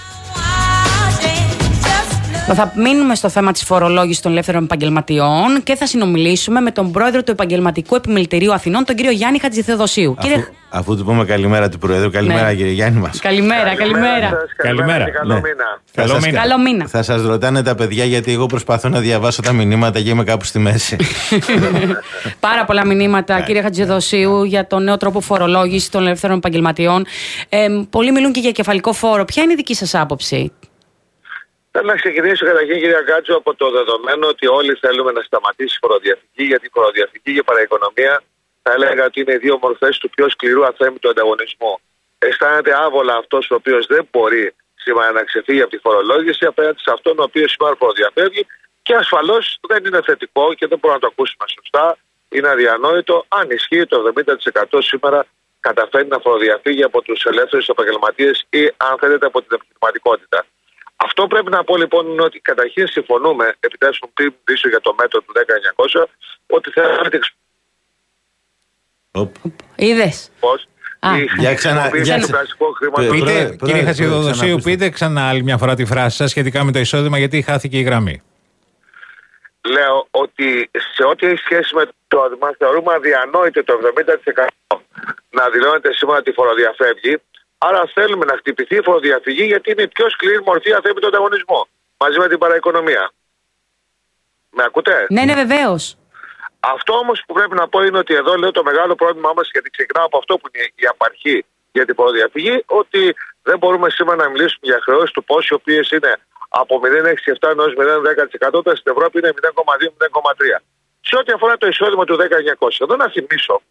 Θα μείνουμε στο θέμα της φορολόγησης των ελεύθερων επαγγελματιών και θα συνομιλήσουμε με τον πρόεδρο του Επαγγελματικού Επιμελητηρίου Αθηνών, τον κύριο Γιάννη Χατζηθεοδοσίου. Αφού, κύριε... αφού του πούμε καλημέρα του Προέδρου, καλημέρα ναι. Κύριε Γιάννη μας. Καλημέρα, καλημέρα. Καλημέρα. Καλό ναι. μήνα. Καλό μήνα. Καλό μήνα. Θα σας ρωτάνε τα παιδιά γιατί εγώ προσπαθώ να διαβάσω τα μηνύματα και είμαι κάπου στη μέση. Πάρα πολλά μηνύματα, κύριε Χατζηθοδοσίου, για τον νέο τρόπο φορολόγησης των ελεύθερων επαγγελματιών. Ε, πολλοί μιλούν και για κεφαλικό φόρο. Ποια είναι η δική σας άποψη? Θέλω να ξεκινήσω καταρχήν, κυρία Κάτσο, από το δεδομένο ότι όλοι θέλουμε να σταματήσει η φοροδιαφυγή, γιατί η φοροδιαφυγή και η παραοικονομία θα έλεγα ότι είναι οι δύο μορφές του πιο σκληρού αθέμητου ανταγωνισμού. Αισθάνεται άβολα αυτός ο οποίος δεν μπορεί σήμερα να ξεφύγει από τη φορολόγηση απέναντι σε αυτόν ο οποίος σήμερα φοροδιαφεύγει και ασφαλώς δεν είναι θετικό και δεν μπορούμε να το ακούσουμε σωστά. Είναι αδιανόητο αν ισχύει το εβδομήντα τοις εκατό σήμερα καταφέρει να φοροδιαφύγει από τους ελεύθερους επαγγελματίες ή αν θέλετε από την επιχειρηματικότητα. Αυτό πρέπει να πω λοιπόν είναι ότι καταρχήν συμφωνούμε, επιτρέψτε μου πριν πίσω για το μέτρο του δέκα εννιακόσια, ότι θέλουμε την Είδες. Πώς. Για ξανά. Πείτε, κύριε Χατζηθοδοσίου, πείτε ξανά άλλη μια φορά τη φράση σας σχετικά με το εισόδημα, γιατί χάθηκε η γραμμή. Λέω ότι σε ό,τι έχει σχέση με το εισόδημα, θεωρούμε αδιανόητο το εβδομήντα τοις εκατό να δηλώνεται σήμερα ότι φοροδιαφεύγει. Άρα θέλουμε να χτυπηθεί η φοροδιαφυγή γιατί είναι η πιο σκληρή μορφή αθέμητου ανταγωνισμού. Μαζί με την παραοικονομία. Με ακούτε? Ναι, ναι, βεβαίως. Αυτό όμως που πρέπει να πω είναι ότι εδώ λέω το μεγάλο πρόβλημά μας, γιατί ξεκινάω από αυτό που είναι η απαρχή για την φοροδιαφυγή, ότι δεν μπορούμε σήμερα να μιλήσουμε για χρεώσεις του πόσοι, οι οποίες είναι από μηδέν κόμμα έξι επτά έως μηδέν κόμμα δέκα τοις εκατό, στην Ευρώπη είναι μηδέν κόμμα δύο με μηδέν κόμμα τρία. Σε ό,τι αφορά το εισόδημα του δέκα εννιακόσια, εδώ να θυμίσω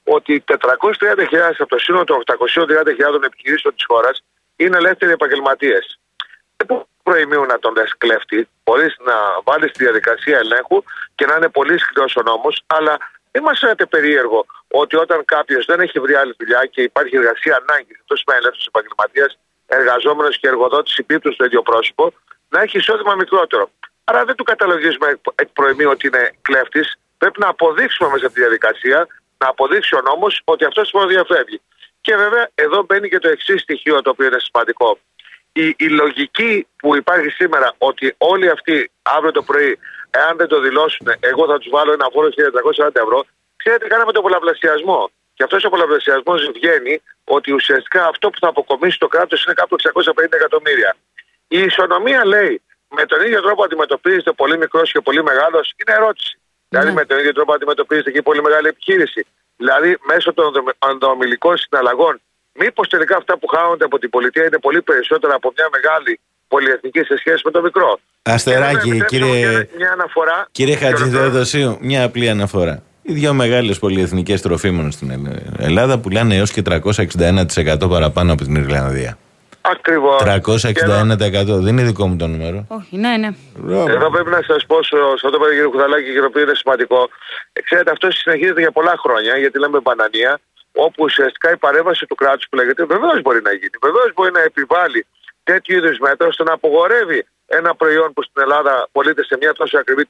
ότι τετρακόσιες τριάντα χιλιάδες από το σύνολο των οκτακόσιες τριάντα χιλιάδες επιχειρήσεων της χώρας είναι ελεύθεροι επαγγελματίες. Δεν προημίου να τον λες κλέφτη, χωρίς να βάλεις τη διαδικασία ελέγχου και να είναι πολύ σκληρός ο νόμος, αλλά δεν μας φαίνεται περίεργο ότι όταν κάποιος δεν έχει βρει άλλη δουλειά και υπάρχει εργασία ανάγκη, αυτό σημαίνει ελεύθερος επαγγελματίας, εργαζόμενος και εργοδότης συμπίπτουν στο ίδιο πρόσωπο, να έχει εισόδημα μικρότερο. Άρα δεν του καταλογίζουμε εκ προημίου ότι είναι κλέφτης. Πρέπει να αποδείξουμε μέσα από τη διαδικασία, να αποδείξει ο νόμος ότι αυτός φοροδιαφεύγει. Και βέβαια εδώ μπαίνει και το εξής στοιχείο το οποίο είναι σημαντικό. Η, η λογική που υπάρχει σήμερα ότι όλοι αυτοί αύριο το πρωί, εάν δεν το δηλώσουν, εγώ θα τους βάλω ένα φόρο χίλια τριακόσια σαράντα ευρώ, ξέρετε, κάναμε τον πολλαπλασιασμό. Και αυτός ο πολλαπλασιασμός βγαίνει ότι ουσιαστικά αυτό που θα αποκομίσει το κράτος είναι κάπου εξακόσια πενήντα εκατομμύρια. Η ισονομία λέει με τον ίδιο τρόπο αντιμετωπίζεται πολύ μικρός και πολύ μεγάλος, είναι ερώτηση. Mm. Δηλαδή με τον ίδιο τρόπο αντιμετωπίζεται και η πολύ μεγάλη επιχείρηση. Δηλαδή μέσω των ενδομιλικών συναλλαγών, μήπως τελικά αυτά που χάνονται από την πολιτεία είναι πολύ περισσότερα από μια μεγάλη πολυεθνική σε σχέση με το μικρό. Αστεράκι, κύριε, μια αναφορά, κύριε Χατζηθεοδοσίου, μια απλή αναφορά. Οι δύο μεγάλες πολυεθνικές τροφίμων στην Ελλάδα πουλάνε έως και τριακόσια εξήντα ένα τοις εκατό παραπάνω από την Ιρλανδία. Ακριβώς. τριακόσια εξήντα ένα τοις εκατό. Δεν είναι δικό μου το νούμερο. Όχι, ναι, ναι. Εδώ πρέπει να σας πω, σαν το παιδί κ. Κουδαλάκη, και το οποίο είναι σημαντικό. Ξέρετε, αυτό συνεχίζεται για πολλά χρόνια, γιατί λέμε μπανανία, όπου ουσιαστικά η παρέμβαση του κράτους που λέγεται βεβαίως μπορεί να γίνει. Βεβαίως μπορεί να επιβάλλει τέτοιου είδους μέτρα ώστε να απογορεύει ένα προϊόν που στην Ελλάδα πωλείται σε μια τόσο ακριβή.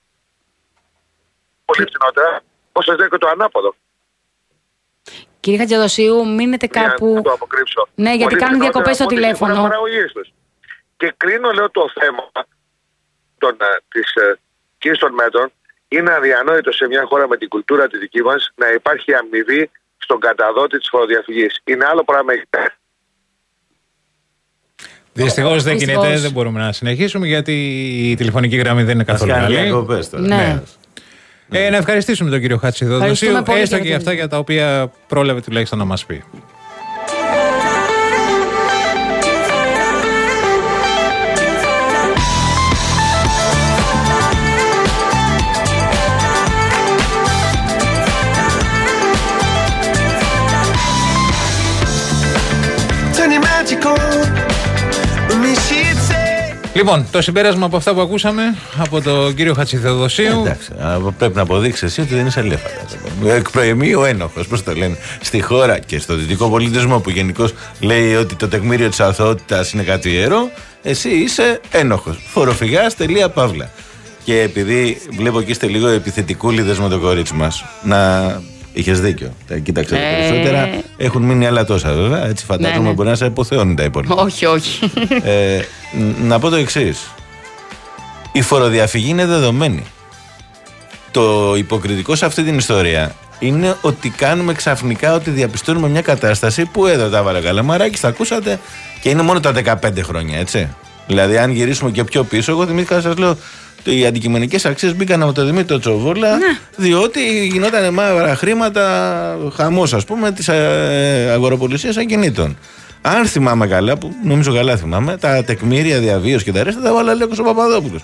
Πολύ φθηνότερα, όπως σας λέω και το ανάποδο. Κύριε Χατζηδοσίου, μείνετε κάπου. Να το αποκρύψω. Ναι, γιατί πολύ κάνουν διακοπές στο τηλέφωνο. Και κλείνω, λέω, το θέμα των, της κίνησης των μέτρων. Είναι αδιανόητο σε μια χώρα με την κουλτούρα τη δική μας να υπάρχει αμοιβή στον καταδότη της φοροδιαφυγής. Είναι άλλο πράγμα. Δυστυχώς δεν γίνεται, δεν μπορούμε να συνεχίσουμε γιατί η τηλεφωνική γραμμή δεν είναι καθόλου καλή. Ναι. Ε, να ευχαριστήσουμε τον κύριο Χατζηθεοδοσίου, έστω και για αυτά για τα οποία πρόλαβε τουλάχιστον να μας πει. Λοιπόν, το συμπέρασμα από αυτά που ακούσαμε από τον κύριο Χατζηθεοδοσίου. Εντάξει, πρέπει να αποδείξει εσύ ότι δεν είσαι ελέφαντα. Εκ προημίου ένοχος, πώς το λένε, στη χώρα και στο δυτικό πολιτισμό που γενικώς λέει ότι το τεκμήριο της αθωότητας είναι κάτι ιερό, εσύ είσαι ένοχος. Φοροφυγάς, τελεία, παύλα. Και επειδή βλέπω και είστε λίγο επιθετικούλιδες με το κορίτσι μας, να. Είχες δίκιο. Τα κοίταξα ε... περισσότερα. Έχουν μείνει άλλα τόσα βέβαια. Έτσι φαντάζομαι ναι, ναι. μπορεί να σε αποθεώνει τα υπόλοιπα. Όχι, όχι. Ε, να πω το εξής. Η φοροδιαφυγή είναι δεδομένη. Το υποκριτικό σε αυτή την ιστορία είναι ότι κάνουμε ξαφνικά ότι διαπιστώνουμε μια κατάσταση που εδώ τα βάλε καλαμαράκι, τα ακούσατε και είναι μόνο τα δεκαπέντε χρόνια, έτσι. Δηλαδή, αν γυρίσουμε και πιο πίσω, εγώ θυμήθηκα να σας λέω. Οι αντικειμενικές αξίες μπήκαν από το Δημήτρη Τσοβόλα, ναι. διότι γινόταν μαύρα χρήματα, χαμός ας πούμε, της αγοροπολισίας ακινήτων. Αν θυμάμαι καλά, που νομίζω καλά θυμάμαι, τα τεκμήρια διαβίωση και τα ρέστα τα βάλα Αλέκος ο Παπαδόπουλος.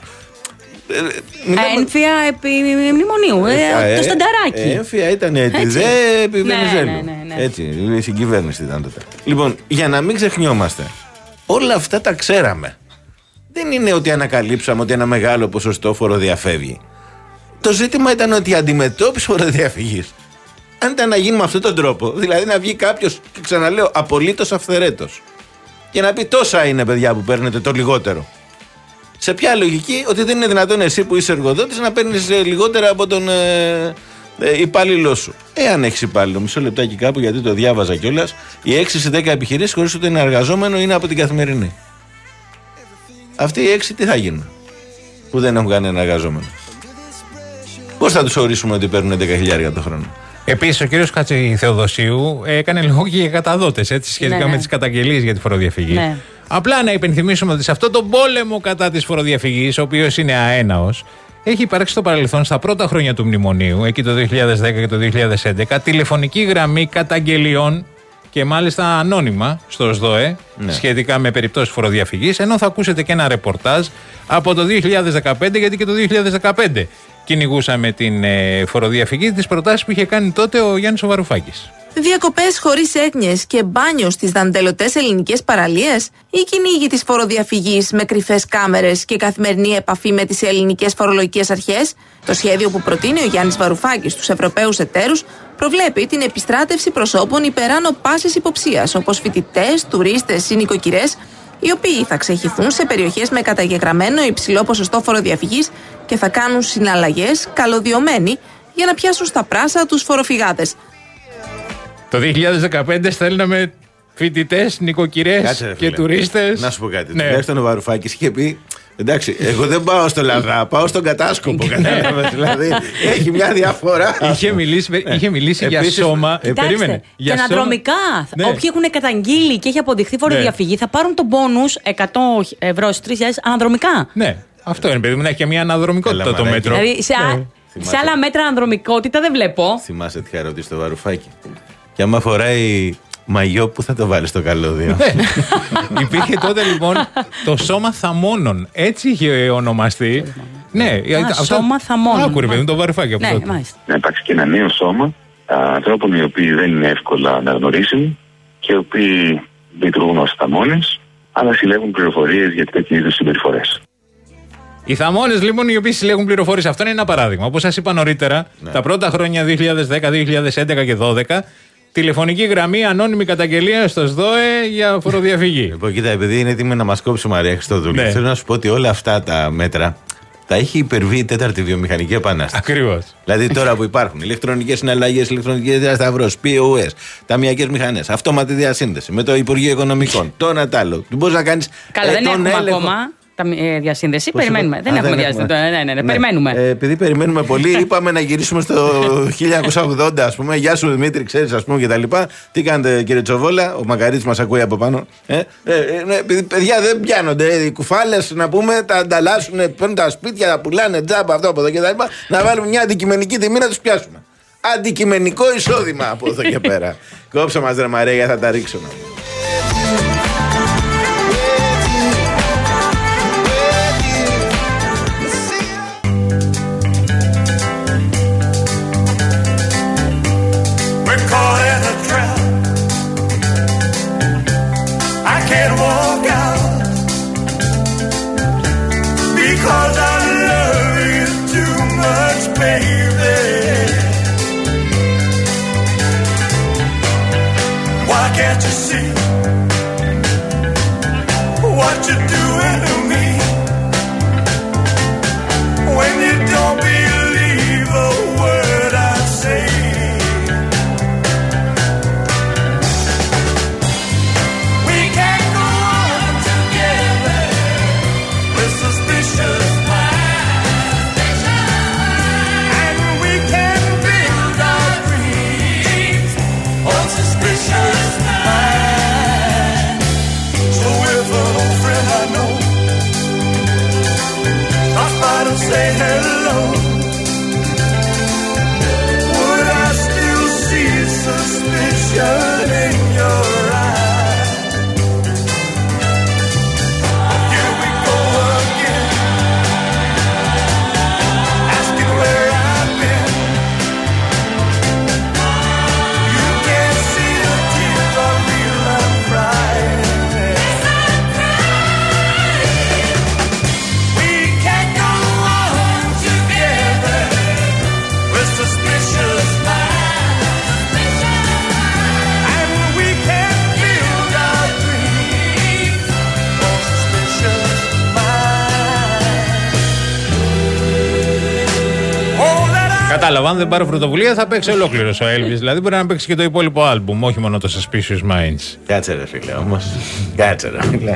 Έμφυα επί μνημονίου, ε, το στανταράκι. Έμφυα ήταν τη ΔΕ επί Βενιζέλου. Έτσι, η συγκυβέρνηση ήταν τότε. Λοιπόν, για να μην ξεχνιόμαστε, όλα αυτά τα ξέραμε. Δεν είναι ότι ανακαλύψαμε ότι ένα μεγάλο ποσοστό φοροδιαφεύγει. Το ζήτημα ήταν ότι η αντιμετώπιση φοροδιαφυγής, αν ήταν να γίνει με αυτόν τον τρόπο, δηλαδή να βγει κάποιος, και ξαναλέω, απολύτως αυθαιρέτως, και να πει τόσα είναι παιδιά που παίρνετε το λιγότερο. Σε ποια λογική, ότι δεν είναι δυνατόν εσύ που είσαι εργοδότης να παίρνεις λιγότερα από τον ε, ε, υπάλληλό σου. Εάν έχεις υπάλληλο, μισό λεπτάκι κάπου γιατί το διάβαζα κιόλας, οι έξι στις δέκα επιχειρήσεις χωρίς ότι είναι εργαζόμενο είναι από την Καθημερινή. Αυτοί οι έξι τι θα γίνουν που δεν έχουν κανένα εργαζόμενο? Πώς θα τους ορίσουμε ότι παίρνουν έντεκα χιλιάδες το χρόνο? Επίσης, ο κύριος Χατζηθεοδοσίου έκανε λόγο και για καταδότες, έτσι, σχετικά ναι, ναι. με τις καταγγελίες για τη φοροδιαφυγή. Ναι. Απλά να υπενθυμίσουμε ότι σε αυτό τον πόλεμο κατά της φοροδιαφυγής, ο οποίος είναι αέναος, έχει υπάρξει στο παρελθόν, στα πρώτα χρόνια του μνημονίου, εκεί το δύο χιλιάδες δέκα και το δύο χιλιάδες έντεκα, τηλεφωνική γραμμή καταγγελιών και μάλιστα ανώνυμα στο ΣΔΟΕ ναι. σχετικά με περιπτώσεις φοροδιαφυγής, ενώ θα ακούσετε και ένα ρεπορτάζ από το δύο χιλιάδες δεκαπέντε, γιατί και το δύο χιλιάδες δεκαπέντε κυνηγούσαμε την ε, φοροδιαφυγή, τις προτάσεις που είχε κάνει τότε ο Γιάννης ο Βαρουφάκης. Διακοπές χωρίς έγνοιες και μπάνιο στις δαντελωτές ελληνικές παραλίες ή κυνήγι της φοροδιαφυγής με κρυφές κάμερες και καθημερινή επαφή με τις ελληνικές φορολογικές αρχές. Το σχέδιο που προτείνει ο Γιάννης Βαρουφάκης στους Ευρωπαίους εταίρους προβλέπει την επιστράτευση προσώπων υπεράνω πάσης υποψίας, όπως φοιτητές, τουρίστες ή νοικοκυρές, οι οποίοι θα ξεχυθούν σε περιοχές με καταγεγραμμένο υψηλό ποσοστό φοροδιαφυγής και θα κάνουν συναλλαγές καλωδιωμένοι για να πιάσουν στα πράσα τους φοροφυγάδες. Το δύο χιλιάδες δεκαπέντε στέλναμε φοιτητές, νοικοκυρές και τουρίστες. Να σου πω κάτι. Ναι. Τουλάχιστον ο Βαρουφάκης είχε πει: εντάξει, εγώ δεν πάω στο Λαδρά, πάω στον Κατάσκοπο. Κατάλαβες, δηλαδή έχει μια διαφορά. Είχε μιλήσει, είχε μιλήσει για σώμα. Ε, περίμενε. Και αναδρομικά. Ναι. Όποιοι έχουν καταγγείλει και έχει αποδειχθεί φοροδιαφυγή, ναι, θα πάρουν τον πόνους εκατό ευρώ στις τρεις χιλιάδες αναδρομικά. Ναι, αυτό είναι, παιδί μου, να έχει και μια αναδρομικότητα. Έλα, το μέτρο. Δηλαδή, σε, ναι. α, σε άλλα μέτρα αναδρομικότητα δεν βλέπω. Θυμάσαι τι είχα ρωτήσει το Βαρουφάκη. Και άμα φοράει μαγιό, που θα το βάλει στο καλώδιο. Υπήρχε τότε λοιπόν το σώμα θαμώνων. Έτσι είχε ονομαστεί. Ναι, Α, αυτό... σώμα θαμώνων. Άκουρε, παιδί μου, το Βαρουφάκη από ναι, τότε. Να υπάρξει και ένα νέο σώμα ανθρώπων οι οποίοι δεν είναι εύκολα αναγνωρίσιμοι και οι οποίοι λειτουργούν ως θαμώνες, αλλά συλλέγουν πληροφορίες για τέτοιου είδους συμπεριφορές. Οι θαμώνες λοιπόν, οι οποίοι συλλέγουν πληροφορίες, αυτό είναι ένα παράδειγμα. Όπως σας είπα νωρίτερα, ναι, τα πρώτα χρόνια δύο χιλιάδες δέκα, δύο χιλιάδες έντεκα και δύο χιλιάδες δώδεκα, τηλεφωνική γραμμή, ανώνυμη καταγγελία στο ΣΔΟΕ για φοροδιαφυγή. Λοιπόν, κοίτα, επειδή είναι έτοιμη να μας κόψει η Μαρία Χριστοδούλου, ναι, θέλω να σου πω ότι όλα αυτά τα μέτρα τα έχει υπερβεί η τέταρτη βιομηχανική επανάσταση. Ακριβώς. Δηλαδή τώρα που υπάρχουν ηλεκτρονικές συναλλαγές, ηλεκτρονικές διασταυρώσεις, πι ο ες, ταμειακές μηχανές, αυτόματη διασύνδεση με το Υπουργείο Οικονομικών, το ένα τ' άλλο. Μπορεί να κάνεις. Καλά, ε, δεν έχουμε έλεγχο... ακόμα διασύνδεση. Πώς περιμένουμε. είπα? Δεν Α, έχουμε δεν διασύνδεση. έχουμε. Ναι, ναι, ναι, Ναι. περιμένουμε. Ε, επειδή περιμένουμε πολύ, είπαμε να γυρίσουμε στο χίλια εννιακόσια ογδόντα, ας πούμε. Γεια σου Δημήτρη, ξέρεις, ας πούμε, και τα λοιπά. Τι κάνετε, κύριε Τσοβόλα, ο Μακαρίτης μας ακούει από πάνω. Ε, ε, ε, ναι, επειδή παιδιά δεν πιάνονται. Ε, οι κουφάλες, να πούμε, τα ανταλλάσσουν, παίρνουν τα σπίτια, τα πουλάνε τζάμπα αυτό από εδώ και τα λοιπά. Να βάλουμε μια αντικειμενική τιμή να τους πιάσουμε. Αντικειμενικό εισόδημα από εδώ και πέρα. Κόψε μας, ρε Μαρία, θα τα ρίξω. Κατάλαβα, αν δεν πάρω πρωτοβουλία θα παίξει ολόκληρος ο Elvis. Δηλαδή μπορεί να παίξει και το υπόλοιπο άλμπουμ, όχι μόνο το Suspicious Minds. Κάτσε ρε φίλε όμως. Κάτσε ρε φίλε.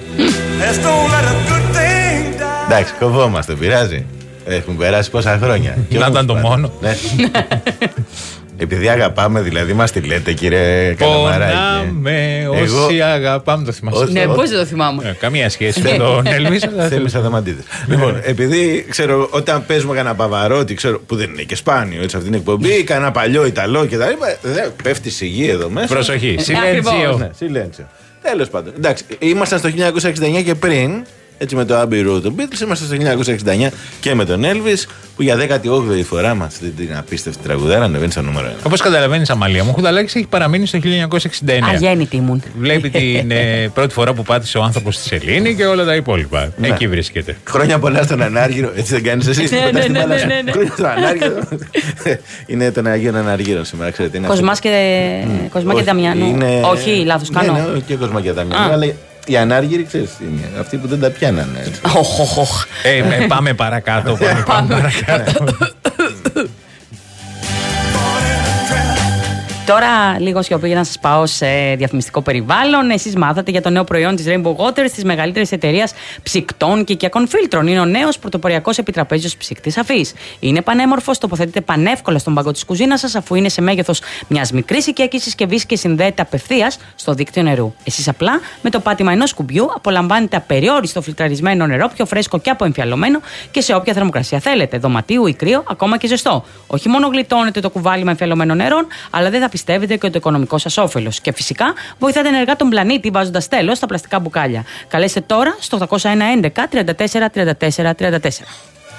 Εντάξει, κοβόμαστε, πειράζει. Έχουν περάσει πόσα χρόνια. Να ήταν το μόνο. Επειδή αγαπάμε, δηλαδή, μας τη λέτε, κύριε Καλαμαράκη. Πονάμε όσοι αγαπάμε, το θυμάσαι. Ναι, πώς δεν το θυμάμαι. Καμία σχέση με τον Elvis. Θέμης Αδαμαντίδης. Λοιπόν, επειδή ξέρω, όταν παίζουμε κανένα Παβαρότη, ξέρω, που δεν είναι και σπάνιο έτσι αυτή την εκπομπή, κανένα παλιό Ιταλό και τα λοιπά, πέφτει σιγή εδώ μέσα. Προσοχή. Σιλέντσιο. Σιλέντσιο. Τέλος πάντων. Εντάξει, ήμασταν στο χίλια εννιακόσια εξήντα εννιά και πριν Έτσι με το Abbey Road των Beatles είμαστε στο χίλια εννιακόσια εξήντα εννιά και με τον Elvis που για δέκατη όγδοη φορά μας την απίστευτη τραγουδάρα ανεβαίνει στα νούμερο ένα. Όπως καταλαβαίνεις, Αμαλία μου, ο Χουδαλάκης έχει παραμείνει στο χίλια εννιακόσια εξήντα εννιά. Αγέννητη ήμουν. Βλέπει την ε, πρώτη φορά που πάτησε ο άνθρωπος στη σελήνη και όλα τα υπόλοιπα. Ναι. Εκεί βρίσκεται. Χρόνια πολλά στον Ανάργυρο. Έτσι δεν κάνεις εσύ? Ναι, ναι, ναι, ναι, ναι. Χρόνια στον Ανάργυρο. Είναι τον Αγίων Αναργύρων σήμερα, ξέρετε. Κοσμάς και Δαμιανού. Όχι, λάθος κάνω. Ναι, και Κοσμά και Δαμιανού, αλλά οι ανάργυροι, ξέρεις τι είναι, αυτοί που δεν τα πιάνανε. Ε, πάμε παρακάτω, πάμε παρακάτω. Τώρα λίγο σιωπή για να σας πάω σε διαφημιστικό περιβάλλον. Εσείς μάθατε για το νέο προϊόν της Rainbow Waters, της μεγαλύτερης εταιρείας ψυκτών και οικιακών φίλτρων. Είναι ο νέος πρωτοποριακός επιτραπέζιος ψυκτής αφής. Είναι πανέμορφος, τοποθετείται πανεύκολα στον πάγκο της κουζίνας σας, αφού είναι σε μέγεθος μιας μικρής οικιακής συσκευής και συνδέεται απευθείας στο δίκτυο νερού. Εσείς απλά με το πάτημα ενός κουμπιού απολαμβάνετε απεριόριστο φιλτραρισμένο νερό, πιο φρέσκο και αποεμφιαλωμένο και σε όποια θερμοκρασία θέλετε, δωματίου ή κρύο, ακόμα και ζεστό. Όχι μόνο γλιτώνετε το κουβάλι με εμφιαλωμένο νερό, αλλά δεν θα πιστεύετε και το οικονομικό σας όφελος. Και φυσικά βοηθάτε ενεργά τον πλανήτη βάζοντας τέλος στα πλαστικά μπουκάλια. Καλέστε τώρα στο οκτώ ένα ένα τριάντα τέσσερα τριάντα τέσσερα τριάντα τέσσερα.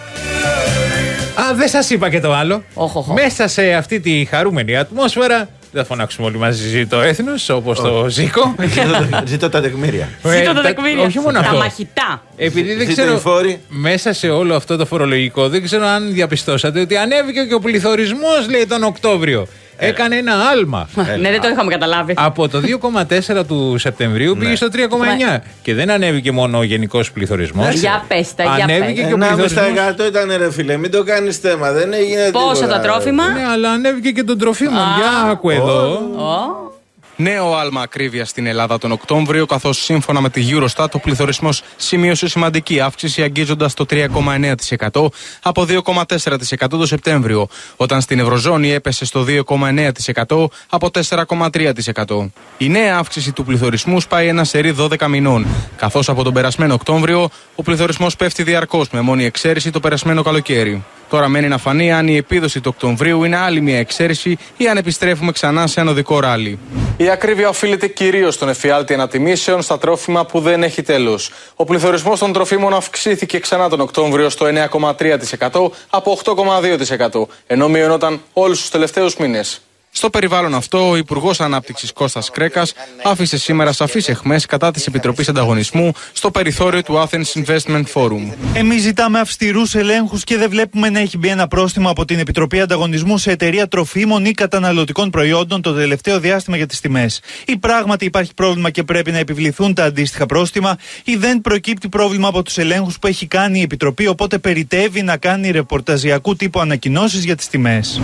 Α, δεν σας είπα και το άλλο. Oh, oh, oh. Μέσα σε αυτή τη χαρούμενη ατμόσφαιρα, δεν θα φωνάξουμε όλοι μαζί ζήτω έθνος, όπως oh. το Ζήκο. Ζήτω τα τεκμήρια. Ζήτω τα τεκμήρια. Όχι μόνο αυτό. Τα μαχητά. Επειδή δεν ξέρω, μέσα σε όλο αυτό το φορολογικό, δεν ξέρω αν διαπιστώσατε ότι ανέβηκε και ο πληθωρισμός, λέει, τον Οκτώβριο. Έκανε ένα άλμα. Ναι, δεν το είχαμε καταλάβει. Από το δύο κόμμα τέσσερα του Σεπτεμβρίου πήγε στο τρία κόμμα εννιά. Και δεν ανέβηκε μόνο ο γενικός πληθωρισμός. Για πέστα, για ανέβηκε πέστα. και ο πληθωρισμός. ενάμιση τοις εκατό ήταν, ρε φίλε, μην το κάνεις θέμα. Δεν έγινε. Πόσο τα τρόφιμα. Ναι, αλλά ανέβηκε και των τροφίμων. Για άκου εδώ. Νέο άλμα ακρίβεια στην Ελλάδα τον Οκτώβριο, καθώς σύμφωνα με τη Eurostat ο πληθωρισμός σημείωσε σημαντική αύξηση, αγγίζοντας το τρία κόμμα εννέα τοις εκατό από δύο κόμμα τέσσερα τοις εκατό το Σεπτέμβριο, όταν στην Ευρωζώνη έπεσε στο δύο κόμμα εννέα τοις εκατό από τέσσερα κόμμα τρία τοις εκατό. Η νέα αύξηση του πληθωρισμού σπάει ένα σερί δώδεκα μηνών, καθώς από τον περασμένο Οκτώβριο ο πληθωρισμός πέφτει διαρκώς, με μόνη εξαίρεση το περασμένο καλοκαίρι. Τώρα μένει να φανεί αν η επίδοση του Οκτωβρίου είναι άλλη μια εξαίρεση ή αν επιστρέφουμε ξανά σε ανωδικό ράλι. Η ακρίβεια οφείλεται κυρίως στον εφιάλτη ανατιμήσεων στα τρόφιμα που δεν έχει τέλος. Ο πληθωρισμός των τροφίμων αυξήθηκε ξανά τον Οκτώβριο στο εννέα κόμμα τρία τοις εκατό από οκτώ κόμμα δύο τοις εκατό, ενώ μειωνόταν όλους τους τελευταίους μήνες. Στο περιβάλλον αυτό, ο Υπουργός Ανάπτυξης Κώστας Κρέκας άφησε σήμερα σαφείς αιχμές κατά της Επιτροπής Ανταγωνισμού στο περιθώριο του Athens Investment Forum. Εμείς ζητάμε αυστηρούς ελέγχους και δεν βλέπουμε να έχει μπει ένα πρόστιμο από την Επιτροπή Ανταγωνισμού σε εταιρεία τροφίμων ή καταναλωτικών προϊόντων το τελευταίο διάστημα για τις τιμές. Ή πράγματι υπάρχει πρόβλημα και πρέπει να επιβληθούν τα αντίστοιχα πρόστιμα, ή δεν προκύπτει πρόβλημα από τους ελέγχους που έχει κάνει η Επιτροπή, οπότε περιτεύει να κάνει ρεπορταζιακού τύπου ανακοινώσεις για τις τιμές.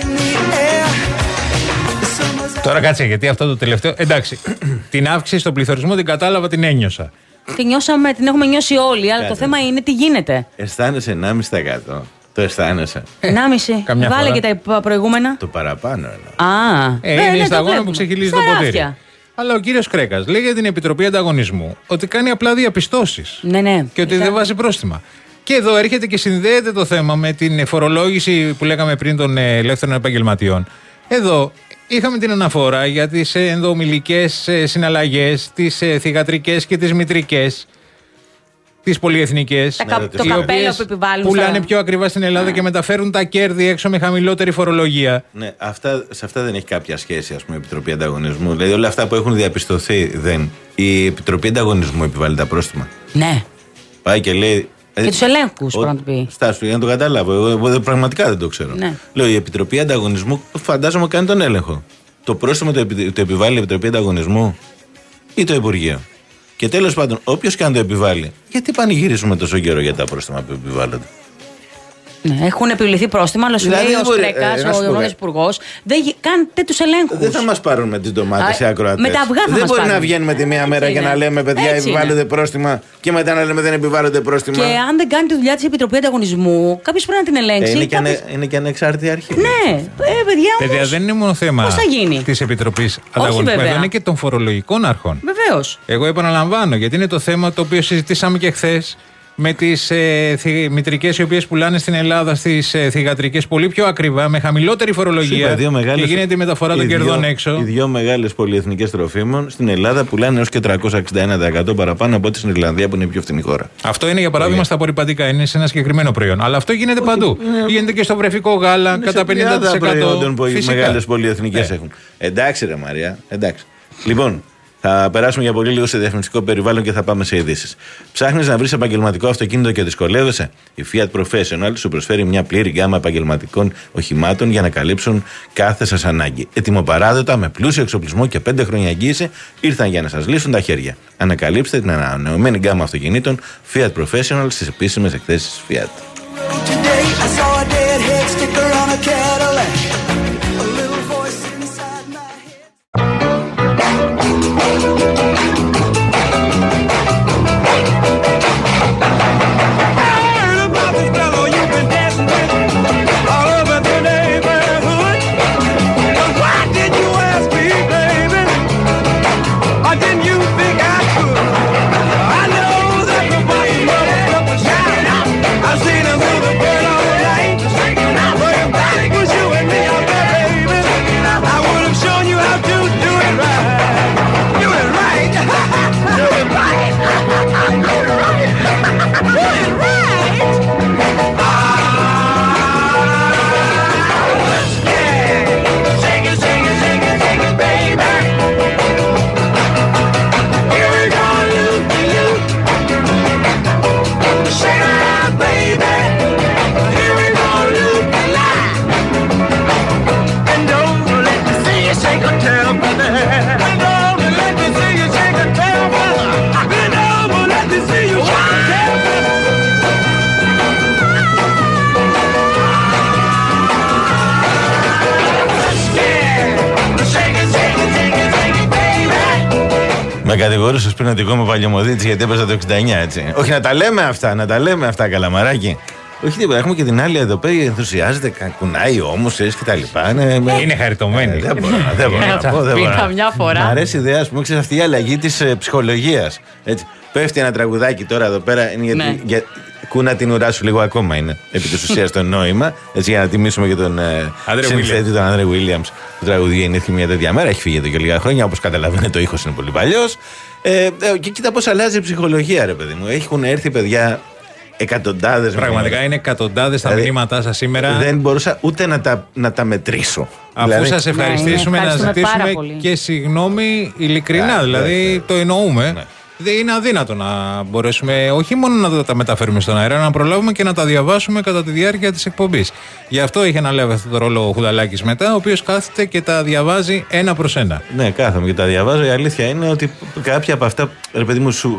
Τώρα κάτσε, γιατί αυτό το τελευταίο. Εντάξει, την αύξηση στον πληθωρισμό την κατάλαβα, την ένιωσα. Την νιώσαμε, την έχουμε νιώσει όλοι, αλλά το θέμα είναι τι γίνεται. Αισθάνεσαι ενάμιση τοις εκατό. Το αισθάνεσαι. ενάμιση. Βάλε και τα προηγούμενα. Το παραπάνω εννοώ. Α, ε, είναι η σταγόνα που ξεχυλίζει το ποτήρι. Αλλά ο κύριος Κρέκας λέει για την Επιτροπή Ανταγωνισμού ότι κάνει απλά διαπιστώσεις. Ναι, ναι. Και ότι δεν βάζει πρόστιμα. Και εδώ έρχεται και συνδέεται το θέμα με την φορολόγηση που λέγαμε πριν των ελεύθερων επαγγελματιών. Εδώ είχαμε την αναφορά για τις ενδοομιλικές συναλλαγές, τις θυγατρικές και τις μητρικές, τις πολυεθνικές. Τα, ναι, το καπέλο που επιβάλλουν. Πουλάνε πιο ακριβά στην Ελλάδα, ναι, και μεταφέρουν τα κέρδη έξω με χαμηλότερη φορολογία. Ναι, αυτά, σε αυτά δεν έχει κάποια σχέση, ας πούμε, η Επιτροπή Ανταγωνισμού. Δηλαδή όλα αυτά που έχουν διαπιστωθεί δεν. Η Επιτροπή Ανταγωνισμού επιβάλλει τα πρόστιμα. Ναι. Πάει και λέει. Και τους ελέγχους, πρέπει να το πει. Στάσου, για να το καταλάβω. Εγώ, εγώ πραγματικά δεν το ξέρω. Ναι. Λέω, η Επιτροπή Ανταγωνισμού φαντάζομαι κάνει τον έλεγχο. Το πρόστιμο το, επι, το επιβάλλει η Επιτροπή Ανταγωνισμού ή το Υπουργείο. Και τέλος πάντων, όποιος και αν το επιβάλλει, γιατί πανηγυρίζουμε τόσο καιρό για τα πρόστιμα που επιβάλλονται. Ναι, έχουν επιβληθεί πρόστιμα, αλλά σου δηλαδή, λέει ο Κρέκας, ε, ο Ιωάννης Υπουργός, δεν κάντε τους ελέγχους. Δεν θα μας πάρουν με τις ντομάτες οι ακροατές. Με τα αυγά θα δεν μας μπορεί πάρουν. Να βγαίνουμε τη μία μέρα και να λέμε παιδιά έτσι επιβάλλονται είναι. πρόστιμα και μετά να λέμε δεν επιβάλλονται πρόστιμα. Και αν δεν κάνει τη δουλειά της Επιτροπή Ανταγωνισμού, κάποιος πρέπει να την ελέγξει. Ε, είναι, και κάποιος... ανε, είναι και ανεξάρτητη αρχή. Ναι, ε, παιδιά. Όμως... Παιδιά, δεν είναι μόνο θέμα της Επιτροπής Ανταγωνισμού. Εδώ είναι και των φορολογικών αρχών. Βεβαίως. Εγώ επαναλαμβάνω, γιατί είναι το θέμα το οποίο συζητήσαμε και χθες με τις ε, θη, μητρικές οι οποίες πουλάνε στην Ελλάδα στις ε, θυγατρικές πολύ πιο ακριβά, με χαμηλότερη φορολογία. Είπα, μεγάλες, και γίνεται η μεταφορά των κερδών έξω. Οι δύο μεγάλες πολυεθνικές τροφίμων στην Ελλάδα πουλάνε έως και τριακόσια εξήντα ένα τοις εκατό παραπάνω από ό,τι στην Ιρλανδία που είναι η πιο φθηνή χώρα. Αυτό είναι για παράδειγμα στα απορριπαντικά, είναι σε ένα συγκεκριμένο προϊόν. Αλλά αυτό γίνεται όχι, παντού. Είναι, γίνεται και στο βρεφικό γάλα είναι κατά πενήντα τοις εκατό. Προϊόντων που οι μεγάλες πολυεθνικές ναι. έχουν. Εντάξει, ρε Μαρία, εντάξει. Λοιπόν. Θα περάσουμε για πολύ λίγο σε διαφημιστικό περιβάλλον και θα πάμε σε ειδήσεις. Ψάχνεις να βρεις επαγγελματικό αυτοκίνητο και δυσκολεύεσαι? Η Fiat Professional σου προσφέρει μια πλήρη γκάμα επαγγελματικών οχημάτων για να καλύψουν κάθε σας ανάγκη. Ετοιμοπαράδοτα, με πλούσιο εξοπλισμό και πέντε χρόνια εγγύηση, ήρθαν για να σας λύσουν τα χέρια. Ανακαλύψτε την ανανεωμένη γκάμα αυτοκινήτων Fiat Professional στις επίσημες εκθέσεις Fiat. Με κατηγορούσες πριν ότι εγώ είμαι παλιωμοδίτης γιατί έπαιζα το εξήντα εννιά, έτσι. Όχι, να τα λέμε αυτά, να τα λέμε αυτά, Καλαμαράκι. Όχι τίποτα. Έχουμε και την άλλη εδώ πέρα, ενθουσιάζεται, κουνάει όμως, ξέρεις και τα λοιπά. Είναι, είναι χαριτωμένη. Δεν μπορώ να δεν μπορώ να πω. Δεν μπορώ. Μια φορά. Μ' αρέσει η ιδέα, α πούμε, ξέρεις, αυτή η αλλαγή της ε, ψυχολογίας. Έτσι. Πέφτει ένα τραγουδάκι τώρα εδώ πέρα. Είναι γιατί, ναι. για, κούνα την ουρά σου λίγο ακόμα είναι. Επί της ουσίας το νόημα. Έτσι, για να τιμήσουμε και τον ε, συνθέτη, τον Άντρε Βίλιαμς. Το τραγουδί γεννήθηκε μια τέτοια μέρα. Έχει φύγει εδώ και λίγα χρόνια. Όπως καταλαβαίνετε, ο ήχος είναι πολύ παλιός. Ε, ε, και κοίτα πώς αλλάζει η ψυχολογία, ρε παιδί μου. Έχουν έρθει παιδιά. Εκατοντάδες. Πραγματικά μήνες. Είναι εκατοντάδες τα δηλαδή, μηνύματά σας σήμερα. Δεν μπορούσα ούτε να τα, να τα μετρήσω. Αφού δηλαδή, σας ευχαριστήσουμε, ναι, να ζητήσουμε και συγγνώμη ειλικρινά. Yeah, δηλαδή yeah. το εννοούμε. Yeah. Δεν είναι αδύνατο να μπορέσουμε όχι μόνο να τα μεταφέρουμε στον αέρα, να προλάβουμε και να τα διαβάσουμε κατά τη διάρκεια της εκπομπής. Γι' αυτό είχε αναλάβει αυτό το ρόλο ο Χουδαλάκης μετά, ο οποίος κάθεται και τα διαβάζει ένα προς ένα. Ναι, κάθομαι και τα διαβάζω. Η αλήθεια είναι ότι κάποια από αυτά, ρε παιδί μου, σου.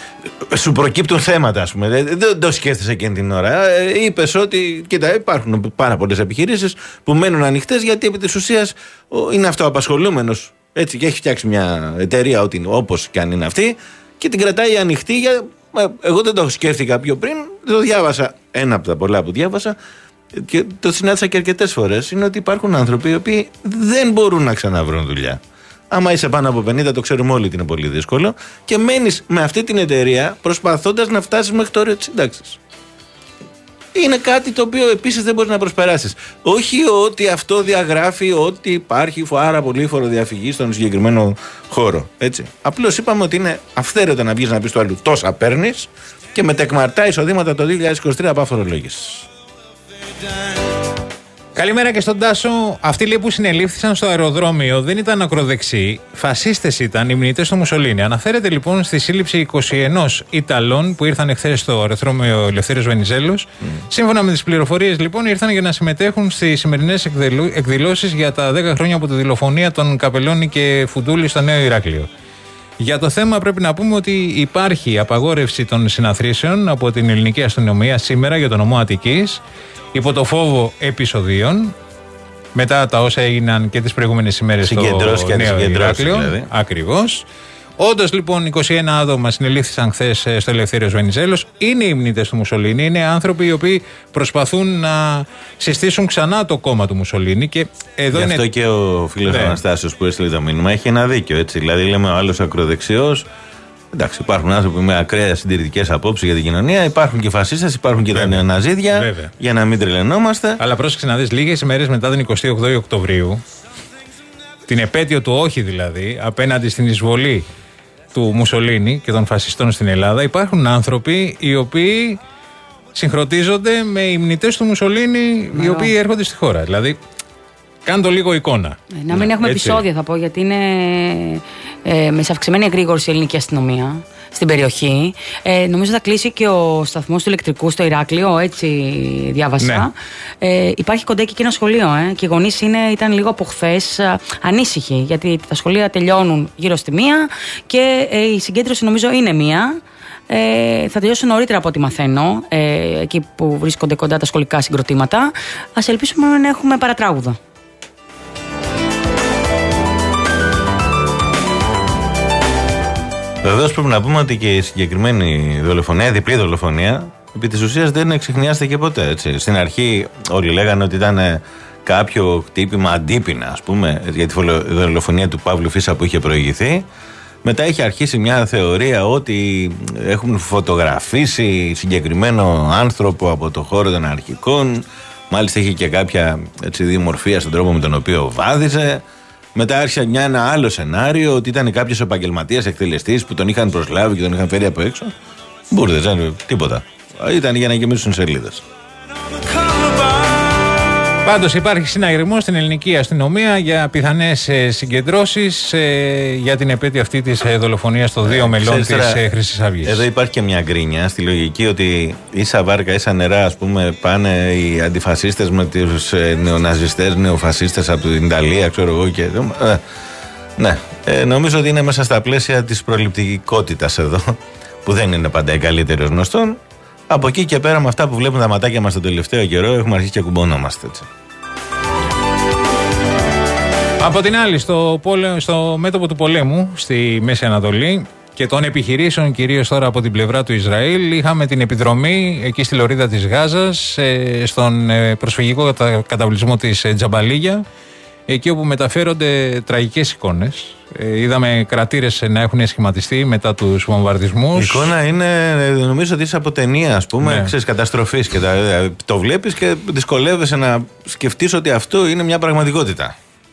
Σου προκύπτουν θέματα, ας πούμε. Δεν το σκέφτεσαι εκείνη την ώρα. Είπες ότι, κοίτα, υπάρχουν πάρα πολλές επιχειρήσεις που μένουν ανοιχτές γιατί επί της ουσίας είναι αυτοαπασχολούμενος. Έτσι, και έχει φτιάξει μια εταιρεία, όπως και αν είναι αυτή, και την κρατάει ανοιχτή. Για... Εγώ δεν το σκέφτηκα πιο πριν. Το διάβασα. Ένα από τα πολλά που διάβασα και το συνάντησα και αρκετές φορές. Είναι ότι υπάρχουν άνθρωποι οι οποίοι δεν μπορούν να ξαναβρουν δουλειά. Άμα είσαι πάνω από πενήντα, το ξέρουμε όλοι ότι είναι πολύ δύσκολο. Και μένεις με αυτή την εταιρεία προσπαθώντας να φτάσεις μέχρι το όριο της σύνταξης. Είναι κάτι το οποίο επίσης δεν μπορείς να προσπεράσεις. Όχι ότι αυτό διαγράφει ότι υπάρχει πάρα πολύ φοροδιαφυγή στον συγκεκριμένο χώρο. Έτσι. Απλώς είπαμε ότι είναι αυθαίρετο να βγεις να πεις του άλλου τόσα παίρνεις και με τεκμαρτά εισοδήματα το δύο χιλιάδες είκοσι τρία από αφορολόγηση. Καλημέρα και στον Τάσο. Αυτοί λέει που συνελήφθησαν στο αεροδρόμιο δεν ήταν ακροδεξιοί. Φασίστες ήταν οι μνητές του Μουσολίνη. Αναφέρεται λοιπόν στη σύλληψη είκοσι ένα Ιταλών που ήρθαν εχθές στο αεροδρόμιο Ελευθέριος Βενιζέλος. Mm. Σύμφωνα με τις πληροφορίες λοιπόν ήρθαν για να συμμετέχουν στις σημερινές εκδηλώσεις για τα δέκα χρόνια από τη δολοφονία των Καπελώνη και Φουντούλη στο Νέο Ηράκλειο. Για το θέμα πρέπει να πούμε ότι υπάρχει απαγόρευση των συναθρήσεων από την ελληνική αστυνομία σήμερα για τον νομό Αττικής. Υπό το φόβο επεισοδίων, μετά τα όσα έγιναν και τις προηγούμενες ημέρες στο Νέο Ηράκλειο. Δηλαδή. Ακριβώς. Όντως λοιπόν είκοσι ένα άτομα συνελήφθησαν χθες στο Ελευθέριος Βενιζέλος. Είναι οι μνήτες του Μουσολίνη. Είναι άνθρωποι οι οποίοι προσπαθούν να συστήσουν ξανά το κόμμα του Μουσολίνη. Και εδώ Γι' είναι... αυτό και ο φίλος ναι. Αναστάσιος που έστειλε το μήνυμα έχει ένα δίκιο. Έτσι. Δηλαδή λέμε ο άλλος ακροδεξιός. Εντάξει, υπάρχουν άνθρωποι με ακραία συντηρητικές απόψεις για την κοινωνία, υπάρχουν και φασίστες, υπάρχουν και βέβαια, τα νεοναζίδια. Βέβαια. Για να μην τρελαινόμαστε. Αλλά πρόσεξε να δεις, λίγες ημέρες μετά την εικοστή όγδοη Οκτωβρίου, την επέτειο του όχι δηλαδή, απέναντι στην εισβολή του Μουσολίνη και των φασιστών στην Ελλάδα, υπάρχουν άνθρωποι οι οποίοι συγχρονίζονται με υμνητές του Μουσολίνη, οι οποίοι έρχονται στη χώρα. Δηλαδή, κάνουν το λίγο εικόνα. Να μην έχουμε έτσι επεισόδια, θα πω, γιατί είναι ε, με σε αυξημένη εγρήγορση η ελληνική αστυνομία στην περιοχή. Ε, νομίζω θα κλείσει και ο σταθμός του ηλεκτρικού στο Ηράκλειο, έτσι διάβασα. Ναι. Ε, υπάρχει κοντά και ένα σχολείο, ε, και οι γονείς ήταν λίγο από χθες ανήσυχοι, γιατί τα σχολεία τελειώνουν γύρω στη μία και ε, η συγκέντρωση νομίζω είναι μία. Ε, θα τελειώσουν νωρίτερα από ό,τι μαθαίνω, ε, εκεί που βρίσκονται κοντά τα σχολικά συγκροτήματα. Ας ελπίσουμε να έχουμε παρατράγουδα. Βεβαίως πρέπει να πούμε ότι και η συγκεκριμένη δολοφονία, η διπλή δολοφονία, επί της ουσίας δεν εξιχνιάστηκε ποτέ. Έτσι. Στην αρχή όλοι λέγανε ότι ήταν κάποιο χτύπημα αντίπεινα, ας πούμε, για τη δολοφονία του Παύλου Φίσα που είχε προηγηθεί. Μετά είχε αρχίσει μια θεωρία ότι έχουν φωτογραφίσει συγκεκριμένο άνθρωπο από το χώρο των αρχικών. Μάλιστα είχε και κάποια έτσι, δημορφία στον τρόπο με τον οποίο βάδιζε. Μετά άρχισε μια, ένα άλλο σενάριο ότι ήταν κάποιος επαγγελματίας εκτελεστής που τον είχαν προσλάβει και τον είχαν φέρει από έξω. Μπούρδες, τίποτα. Ήταν για να γεμίσουν σελίδες. Πάντως υπάρχει συναγερμός στην ελληνική αστυνομία για πιθανές συγκεντρώσεις ε, για την επέτειο αυτή της ε, δολοφονίας των δύο ε, μελών της ε, Χρυσής Αυγής. Εδώ υπάρχει και μια γκρίνια στη λογική ότι ίσα βάρκα, ίσα νερά, ας πούμε, πάνε οι αντιφασίστες με τους ε, νεοναζιστές, νεοφασίστες από την Ιταλία, ξέρω εγώ και... Ε, ναι, ε, νομίζω ότι είναι μέσα στα πλαίσια της προληπτικότητας εδώ, που δεν είναι πάντα η καλύτερη ως γνωστόν. Από εκεί και πέρα, με αυτά που βλέπουν τα ματάκια μας τον τελευταίο καιρό, έχουμε αρχίσει και κουμπώνομαστε έτσι. Από την άλλη, στο, πόλε, στο μέτωπο του πολέμου στη Μέση Ανατολή και των επιχειρήσεων, κυρίως τώρα από την πλευρά του Ισραήλ, είχαμε την επιδρομή εκεί στη λωρίδα της Γάζας, στον προσφυγικό καταβλισμό της Τζαμπαλίγια, εκεί όπου μεταφέρονται τραγικές εικόνες. Ε, είδαμε κρατήρες να έχουν σχηματιστεί μετά τους βομβαρδισμούς. Η εικόνα είναι, νομίζω ότι είσαι από ταινία, ας πούμε, ναι. Ξέρεις, καταστροφής και τα, το βλέπεις και δυσκολεύεσαι να σκεφτείς ότι αυτό είναι μια πραγματικότητα.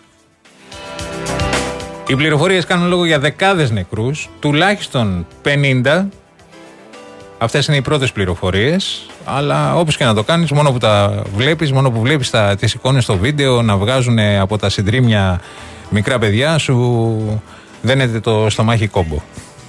Οι πληροφορίες κάνουν λόγο για δεκάδες νεκρούς, τουλάχιστον πενήντα. Αυτές είναι οι πρώτες πληροφορίες. Αλλά όπως και να το κάνεις, μόνο που τα βλέπεις, μόνο που βλέπεις τα, τις εικόνες στο βίντεο να βγάζουν από τα συντρίμμια μικρά παιδιά, σου δένεται το στομάχι κόμπο.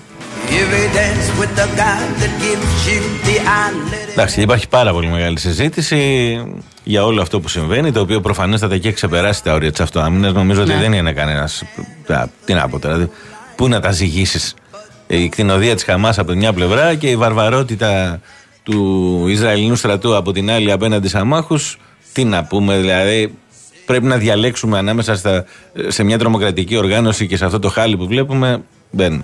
Εντάξει, υπάρχει πάρα πολύ μεγάλη συζήτηση για όλο αυτό που συμβαίνει, το οποίο προφανέστατα έχει ξεπεράσει τα όρια της αυτοάμυνας. Νομίζω ναι. ότι δεν είναι κανένας. Τι να πω τώρα, πού να τα ζυγίσεις. Η κτηνοδία της Χαμάς από την μια πλευρά και η βαρβαρότητα του Ισραηλινού στρατού από την άλλη απέναντι σε αμάχους. Τι να πούμε, δηλαδή πρέπει να διαλέξουμε ανάμεσα στα, σε μια τρομοκρατική οργάνωση και σε αυτό το χάλι που βλέπουμε. Δεν.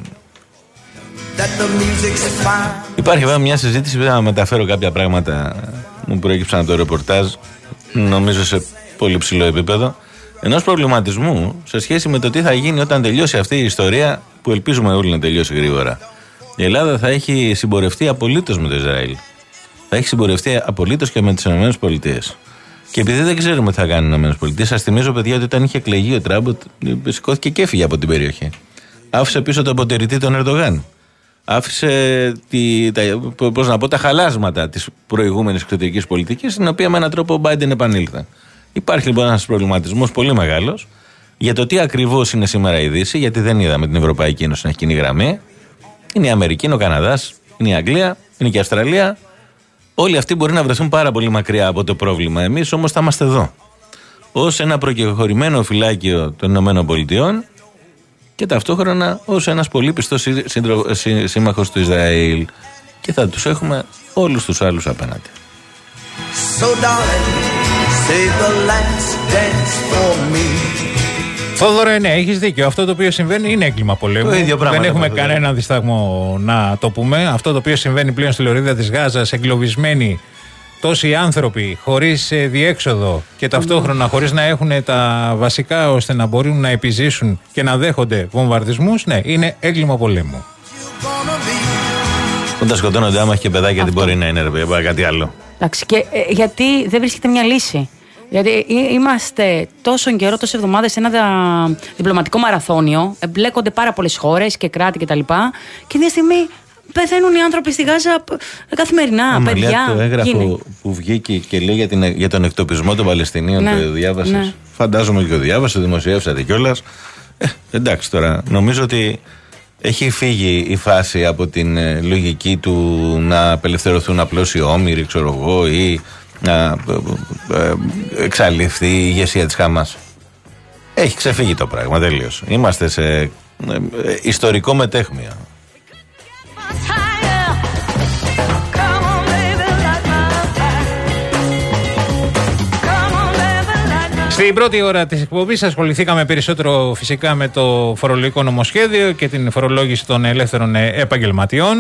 Υπάρχει βέβαια μια συζήτηση που θα μεταφέρω κάποια πράγματα μου προέκυψαν από το ρεπορτάζ, νομίζω σε πολύ ψηλό επίπεδο, ενός προβληματισμού σε σχέση με το τι θα γίνει όταν τελειώσει αυτή η ιστορία που ελπίζουμε όλοι να τελειώσει γρήγορα. Η Ελλάδα θα έχει συμπορευτεί απολύτως με το Ισραήλ. Θα έχει συμπορευτεί απολύτως και με τις ΗΠΑ. Και επειδή δεν ξέρουμε τι θα κάνουν οι ΗΠΑ, σας θυμίζω, παιδιά, ότι όταν είχε εκλεγεί ο Τραμπ, σηκώθηκε και έφυγε από την περιοχή. Άφησε πίσω το αποτηρητή τον Ερντογάν. Άφησε τη, τα, πώς να πω, τα χαλάσματα της προηγούμενης εξωτερικής πολιτικής, στην οποία με έναν τρόπο ο Μπάιντεν επανήλθε. Υπάρχει λοιπόν ένας προβληματισμός πολύ μεγάλος για το τι ακριβώς είναι σήμερα η Δύση, γιατί δεν είδαμε την Ευρωπαϊκή Ένωση να έχει κοινή γραμμή. Είναι η Αμερική, είναι ο Καναδάς, είναι η Αγγλία, είναι και η Αυστραλία. Όλοι αυτοί μπορεί να βρεθούν πάρα πολύ μακριά από το πρόβλημα. Εμείς όμως θα είμαστε εδώ. Ως ένα προκεχωρημένο φυλάκιο των ΗΠΑ και ταυτόχρονα ως ένας πολύ πιστός σύμμαχος του Ισραήλ. Και θα τους έχουμε όλους τους άλλους απέναντι. So darling, save the last dance for me. Θόδωρο, ναι, έχεις δίκιο. Αυτό το οποίο συμβαίνει είναι έγκλημα πολέμου. Δεν έχουμε κανένα δισταγμό να το πούμε. Αυτό το οποίο συμβαίνει πλέον στη λωρίδα της Γάζας, εγκλωβισμένοι τόσοι άνθρωποι χωρίς διέξοδο και ταυτόχρονα χωρίς να έχουν τα βασικά ώστε να μπορούν να επιζήσουν και να δέχονται βομβαρδισμούς, ναι, είναι έγκλημα πολέμου. Όταν σκοτώνονται άμαχοι και παιδάκια, δεν μπορεί να είναι, ρε παιδιά, κάτι άλλο. Εντάξει, και ε, γιατί δεν βρίσκεται μια λύση. Γιατί είμαστε τόσο καιρό, τόσες εβδομάδες σε ένα διπλωματικό μαραθώνιο, εμπλέκονται πάρα πολλές χώρες και κράτη κτλ. Και, και μια στιγμή πεθαίνουν οι άνθρωποι στη Γάζα καθημερινά. Άμα, παιδιά. Λέει, το έγγραφο που βγήκε και λέει για, την, για τον εκτοπισμό των Παλαιστινίων, ναι, το διάβασες. Ναι. Φαντάζομαι και το διάβασε, το δημοσιεύσατε κιόλας. Ε, εντάξει τώρα, νομίζω ότι έχει φύγει η φάση από την ε, λογική του να απελευθερωθούν απλώς οι όμηροι, ξέρω εγώ, ή να ε, ε, εξαλειφθεί η ηγεσία της Χαμάς. Έχει ξεφύγει το πράγμα τελείως. Είμαστε σε ε, ε, ιστορικό μετέχμιο. Στην πρώτη ώρα της εκπομπής ασχοληθήκαμε περισσότερο φυσικά με το φορολογικό νομοσχέδιο και την φορολόγηση των ελεύθερων επαγγελματιών.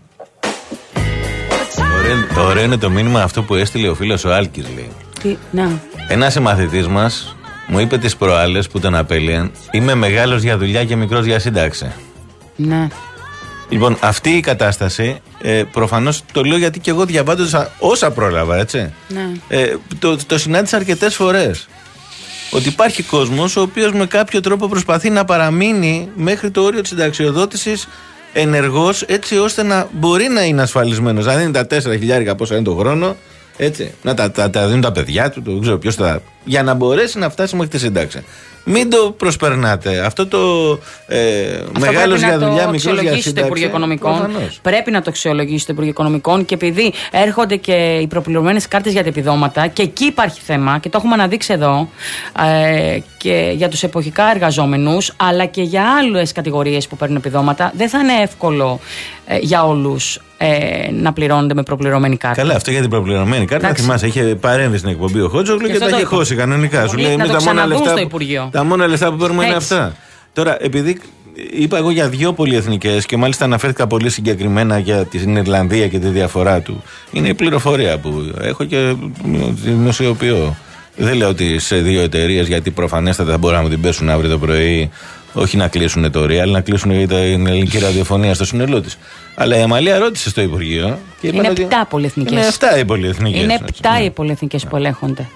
Ωραίο, ωραίο είναι το μήνυμα αυτό που έστειλε ο φίλος ο Άλκης, λέει. Τι, να. Ένας μαθητής μας μου είπε τις προάλλες που τον απέλυαν, είμαι μεγάλος για δουλειά και μικρός για σύνταξη. Ναι. Λοιπόν, αυτή η κατάσταση, ε, προφανώς το λέω γιατί και εγώ διαβάζοντας όσα πρόλαβα, έτσι. Ναι. Ε, το, το συνάντησα αρκετές φορές. Ότι υπάρχει κόσμος ο οποίος με κάποιο τρόπο προσπαθεί να παραμείνει μέχρι το όριο της συνταξιοδότησης ενεργός, έτσι ώστε να μπορεί να είναι ασφαλισμένος. Να δίνει τα τέσσερα χιλιάρικα πόσα είναι το χρόνο, έτσι, να τα, τα, τα δίνουν τα παιδιά του, δεν ξέρω ποιος θα. Για να μπορέσει να φτάσει μέχρι τη σύνταξη. Μην το προσπερνάτε. Αυτό το ε, μεγάλος για δουλειά, μικρός για σύνταξη. Το Υπουργείο Οικονομικών. Πρέπει να το αξιολογήσει το Υπουργείο Οικονομικών και επειδή έρχονται και οι προπληρωμένες κάρτες για τα επιδόματα και εκεί υπάρχει θέμα και το έχουμε αναδείξει εδώ ε, και για τους εποχικά εργαζόμενους αλλά και για άλλες κατηγορίες που παίρνουν επιδόματα, δεν θα είναι εύκολο ε, για όλους ε, να πληρώνονται με προπληρωμένη κάρτα. Καλά, αυτό για την προπληρωμένη κάρτα. Θυμάσαι, είχε παρέμβει στην εκπομπή ο Χότζογλου και, και τα είχε χώσει κανονικά. Σου λέει, να το ξαναδούν στο Υπουργείο. Τα μόνα λεφτά που παίρνουμε είναι αυτά. Τώρα, επειδή είπα εγώ για δύο πολυεθνικές και μάλιστα αναφέρθηκα πολύ συγκεκριμένα για την Ιρλανδία και τη διαφορά του, είναι η πληροφορία που έχω και δημοσιοποιώ. Δεν λέω ότι σε δύο εταιρείες, γιατί προφανέστατα θα μπορούν να την πέσουν αύριο το πρωί, όχι να κλείσουν το Real, να κλείσουν την ελληνική ραδιοφωνία στο σύνολό της. Αλλά η Αμαλία ρώτησε στο Υπουργείο. Και είναι επτά πολυεθνικές. Είναι επτά οι πολυεθνικές. Είναι επτά οι πολυεθνικές που ελέγχονται.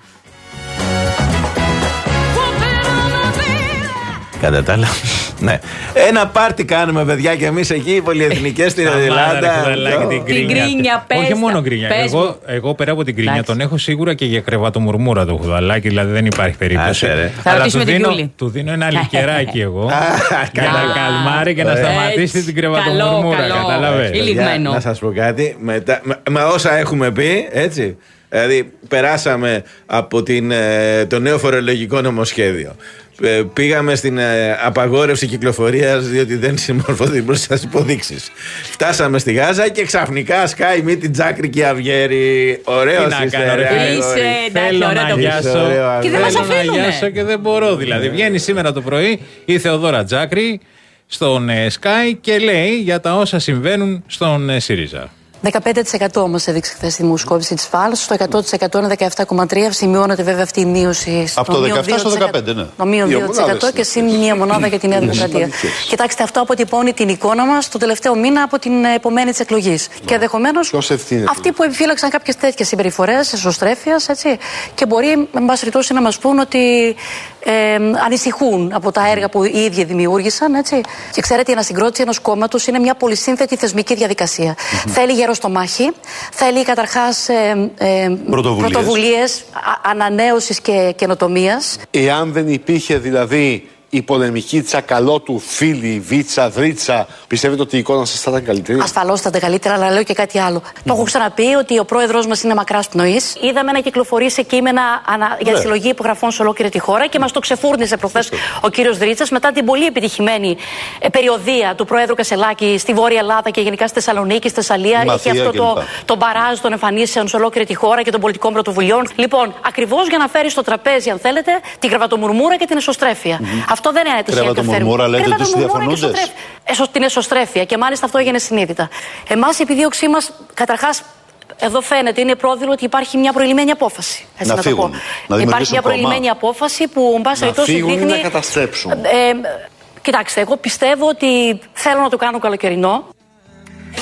Κατά τα άλλα, ναι. Ένα πάρτι κάνουμε, παιδιά, και εμείς εκεί, οι πολυεθνικές στην Ελλάδα. Την κρίνια, πες. Όχι μόνο κρίνια. Εγώ, εγώ πέρα από την κρίνια τον έχω σίγουρα και για κρεβατομουρμούρα το χουδαλάκι, δηλαδή δεν υπάρχει περίπτωση. Θα ρωτήσουμε την Γιούλη. Του δίνω ένα λικεράκι εγώ. Για να καλμάρει και να σταματήσει την κρεβατομουρμούρα. Καταλαβαίνετε. Να σας πω κάτι. Με όσα έχουμε πει, έτσι. Δηλαδή, περάσαμε από την, το νέο φορολογικό νομοσχέδιο. Πήγαμε στην ε, απαγόρευση κυκλοφορίας διότι δεν συμμορφώθηκε προς τις υποδείξεις. Φτάσαμε στη Γάζα και ξαφνικά σκάει μύτη Τζάκρη και Αυγέρη. Ωραίος είσαι, ρε. Είσαι, εντάξει, ωραίο το πιάσω. Και δεν μας αφήνουνε. Και δεν μπορώ δηλαδή. Βγαίνει σήμερα το πρωί η Θεοδόρα Τζάκρη στον ε, Sky και λέει για τα όσα συμβαίνουν στον ε, ΣΥΡΙΖΑ. δεκαπέντε τοις εκατό όμως έδειξε χθες τη δημοσκόπηση της ΦΑΛ, στο εκατό τοις εκατό είναι δεκαεπτά κόμμα τρία τοις εκατό. Σημειώνεται βέβαια αυτή η μείωση. Από το δεκαεπτά στο δεκαπέντε, ναι. Το μείον δύο τοις εκατό και συν μία μονάδα για τη Νέα Δημοκρατία. Κοιτάξτε, αυτό αποτυπώνει την εικόνα μας το τελευταίο μήνα από την επομένη της εκλογής. Και ενδεχομένως αυτοί που επιφύλαξαν κάποιες τέτοιες συμπεριφορές εσωστρέφειας, έτσι, και μπορεί, με πάση περιπτώσει, να μας πούν ότι ε, ανησυχούν από τα έργα που οι ίδιοι δημιούργησαν. Έτσι. Και ξέρετε, η ανασυγκρότηση ενός κόμματος είναι μια πολυσύνθετη θεσμική διαδικασία. Mm-hmm. Θέλει γερό στο μάχη, θέλει καταρχάς ε, ε, πρωτοβουλίες ανανέωσης και καινοτομίας. Εάν δεν υπήρχε δηλαδή η πολεμική Τσακαλώτου, φίλη, Βίτσα, Δρίτσα, πιστεύετε ότι η εικόνα σας θα ήταν καλύτερη? Ασφαλώς θα ήταν καλύτερα, αλλά λέω και κάτι άλλο. Mm. Το έχω ξαναπεί ότι ο πρόεδρος μας είναι μακράς πνοής. Είδαμε να κυκλοφορεί σε κείμενα ανα... yeah. για τη συλλογή υπογραφών σε ολόκληρη τη χώρα και μας το ξεφούρνησε προχθές ο κύριος Δρίτσας μετά την πολύ επιτυχημένη ε, περιοδεία του πρόεδρου Κασελάκη στη Βόρεια Ελλάδα και γενικά στη Θεσσαλονίκη, στη Θεσσαλία. Είχε αυτό το, το μπαράζ των εμφανίσεων σε ολόκληρη τη χώρα και των πολιτικών πρωτοβουλειών. Λοιπόν, ακριβώς για να φέρει στο τραπέζι, αν θέλετε, την κρεβατομουρμούρα και την εσωστρέφεια. Mm-hmm. Αυτό δεν είναι τυχαίο. Κρεβατομουρμούρα λέτε τους διαφωνούντες. Την εσωστρέφεια και μάλιστα αυτό έγινε συνείδητα. Εμάς η επιδίωξή μας, καταρχάς, εδώ φαίνεται, είναι πρόδειλο ότι υπάρχει μια προηλημένη απόφαση. Έτσι να, να φύγουν, το πω. Να υπάρχει μια προηλημένη κόμμα. απόφαση που, εν πάση περιπτώσει, δείχνει. Να φύγουν ή να καταστρέψουν. Ε, ε, κοιτάξτε, εγώ πιστεύω ότι θέλω να το κάνω καλοκαιρινό.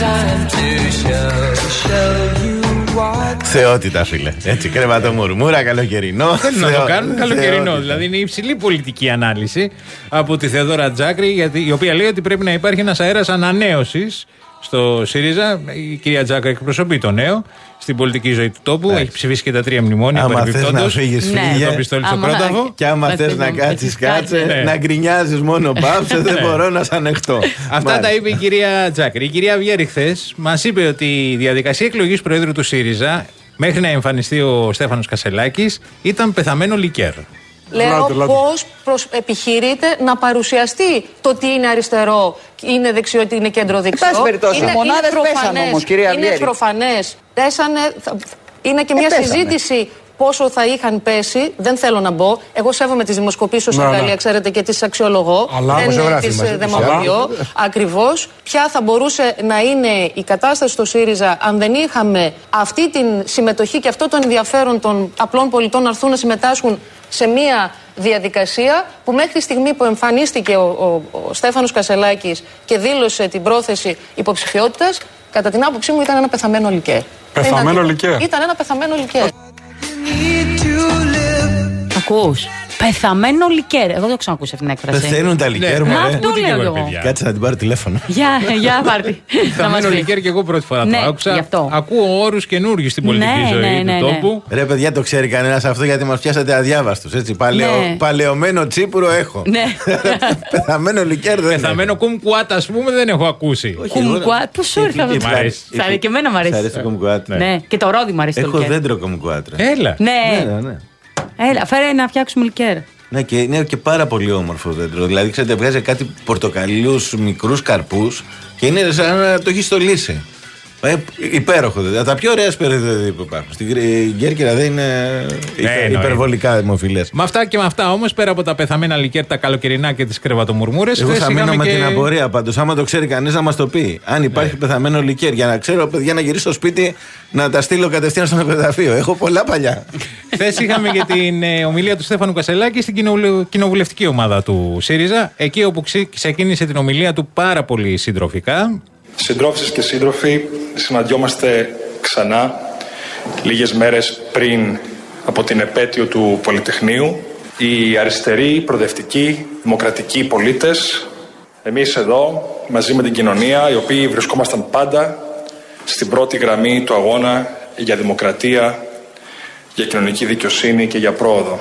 Θεότητα, φίλε. Έτσι, κρεβατομουρμούρα, καλοκαιρινό. Θέλουν να το κάνουν καλοκαιρινό. Δηλαδή είναι υψηλή πολιτική ανάλυση από τη Θεοδόρα Τζάκρη, γιατί, η οποία λέει ότι πρέπει να υπάρχει ένας αέρας ανανέωσης στο ΣΥΡΙΖΑ. Η κυρία Τζάκρη εκπροσωπεί το νέο στην πολιτική ζωή του τόπου. Έχει ψηφίσει και τα τρία μνημόνια. Άμα θες να φύγεις, φύγε. Το πιστόλι στο πρόταφο. Και άμα θες να κάτσεις, κάτσε. Να γκρινιάζεις μόνο πάψε. Δεν μπορώ να σ' ανεχτώ. Αυτά τα είπε η κυρία Τζάκρη. Η κυρία Βιέρη χθες μας είπε ότι η διαδικασία εκλογής Προέδρου του ΣΥΡΙΖΑ μέχρι να εμφανιστεί ο Στέφανος Κασσελάκης ήταν πεθαμένο λικέρ. Λέω πώς επιχειρείται να παρουσιαστεί το ότι είναι αριστερό, είναι δεξιό, ότι είναι κέντρο δεξιό. Είναι, μονάδες είναι πέσαν όμως, κυρία Είναι προφανές. Πέσανε, είναι και μια ε, συζήτηση πόσο θα είχαν πέσει, δεν θέλω να μπω. Εγώ σέβομαι τις δημοσκοπήσεις στην Γαλλία, ξέρετε, και τις αξιολογώ. Αλλά, δεν τις δαιμαγωγώ. Ακριβώς. Ποια θα μπορούσε να είναι η κατάσταση στο ΣΥΡΙΖΑ αν δεν είχαμε αυτή την συμμετοχή και αυτό το ενδιαφέρον των απλών πολιτών να έρθουν να συμμετάσχουν σε μια διαδικασία που μέχρι τη στιγμή που εμφανίστηκε ο, ο, ο Στέφανος Κασσελάκης και δήλωσε την πρόθεση υποψηφιότητας, κατά την άποψή μου ήταν ένα πεθαμένο λικέρ. Πεθαμένο λικέρ. Ήταν ένα πεθαμένο λικέρ. Ακούς. Πεθαμένο λικέρ. Εγώ δεν έχω ξανακούσει αυτή την έκφραση. Πεθαίνουν τα λικέρ, ναι. μου. Αυτό λέω εγώ. Κάτσε να την πάρω τηλέφωνο. Για, για πάρτι. Πεθαμένο λικέρ και εγώ πρώτη φορά το άκουσα. Ακούω όρους καινούργιους στην πολιτική ζωή του τόπου. Ρε παιδιά, το ξέρει κανένας αυτό γιατί μας πιάσατε αδιάβαστους. Έτσι, παλαιωμένο τσίπουρο έχω. Πεθαμένο λικέρ δεν έχω. Πεθαμένο κουμκουάτ, ας πούμε, δεν έχω ακούσει. Κουμκουάτ, πώς σου ήρθε αυτό. Θα και εμένα μ' αρέσει. Ναι, και το ρόδι μ' αρέσει. Έχω δέντρο κουμκουάτ. Έλα. Ναι. Έλα, φέρε να φτιάξουμε λικέρ. Ναι, και είναι και πάρα πολύ όμορφο δέντρο. Δηλαδή, ξέρετε, βγάζει κάτι πορτοκαλιούς μικρούς καρπούς και είναι σαν να το έχει στολίσει. Ε, υπέροχο δέντρο. Τα πιο ωραία σπερίδια που υπάρχουν. Στην Κέρκυρα δεν είναι ναι, υπερβολικά δημοφιλές. Με αυτά και με αυτά όμως, πέρα από τα πεθαμένα λικέρ, τα καλοκαιρινά και τις κρεβατομουρμούρες. Εγώ θα μείνω με και... την απορία πάντως. Άμα το ξέρει κανείς να μας το πει. Αν υπάρχει ναι. πεθαμένο λικέρ, για να ξέρω, παιδιά, να γυρίσω στο σπίτι να τα στείλω κατευθείαν στο νεκροταφείο. Έχω πολλά παλιά. Χθες είχαμε και την ε, ομιλία του Στέφανου Κασσελάκη στην κοινοβουλευτική ομάδα του ΣΥΡΙΖΑ. Εκεί όπου ξεκίνησε την ομιλία του πάρα πολύ συντροφικά. Συντρόφισσες και σύντροφοι, συναντιόμαστε ξανά λίγες μέρες πριν από την επέτειο του Πολυτεχνείου. Οι αριστεροί, προοδευτικοί, δημοκρατικοί πολίτες, εμείς εδώ μαζί με την κοινωνία, οι οποίοι βρισκόμασταν πάντα στην πρώτη γραμμή του αγώνα για δημοκρατία, για κοινωνική δικαιοσύνη και για πρόοδο.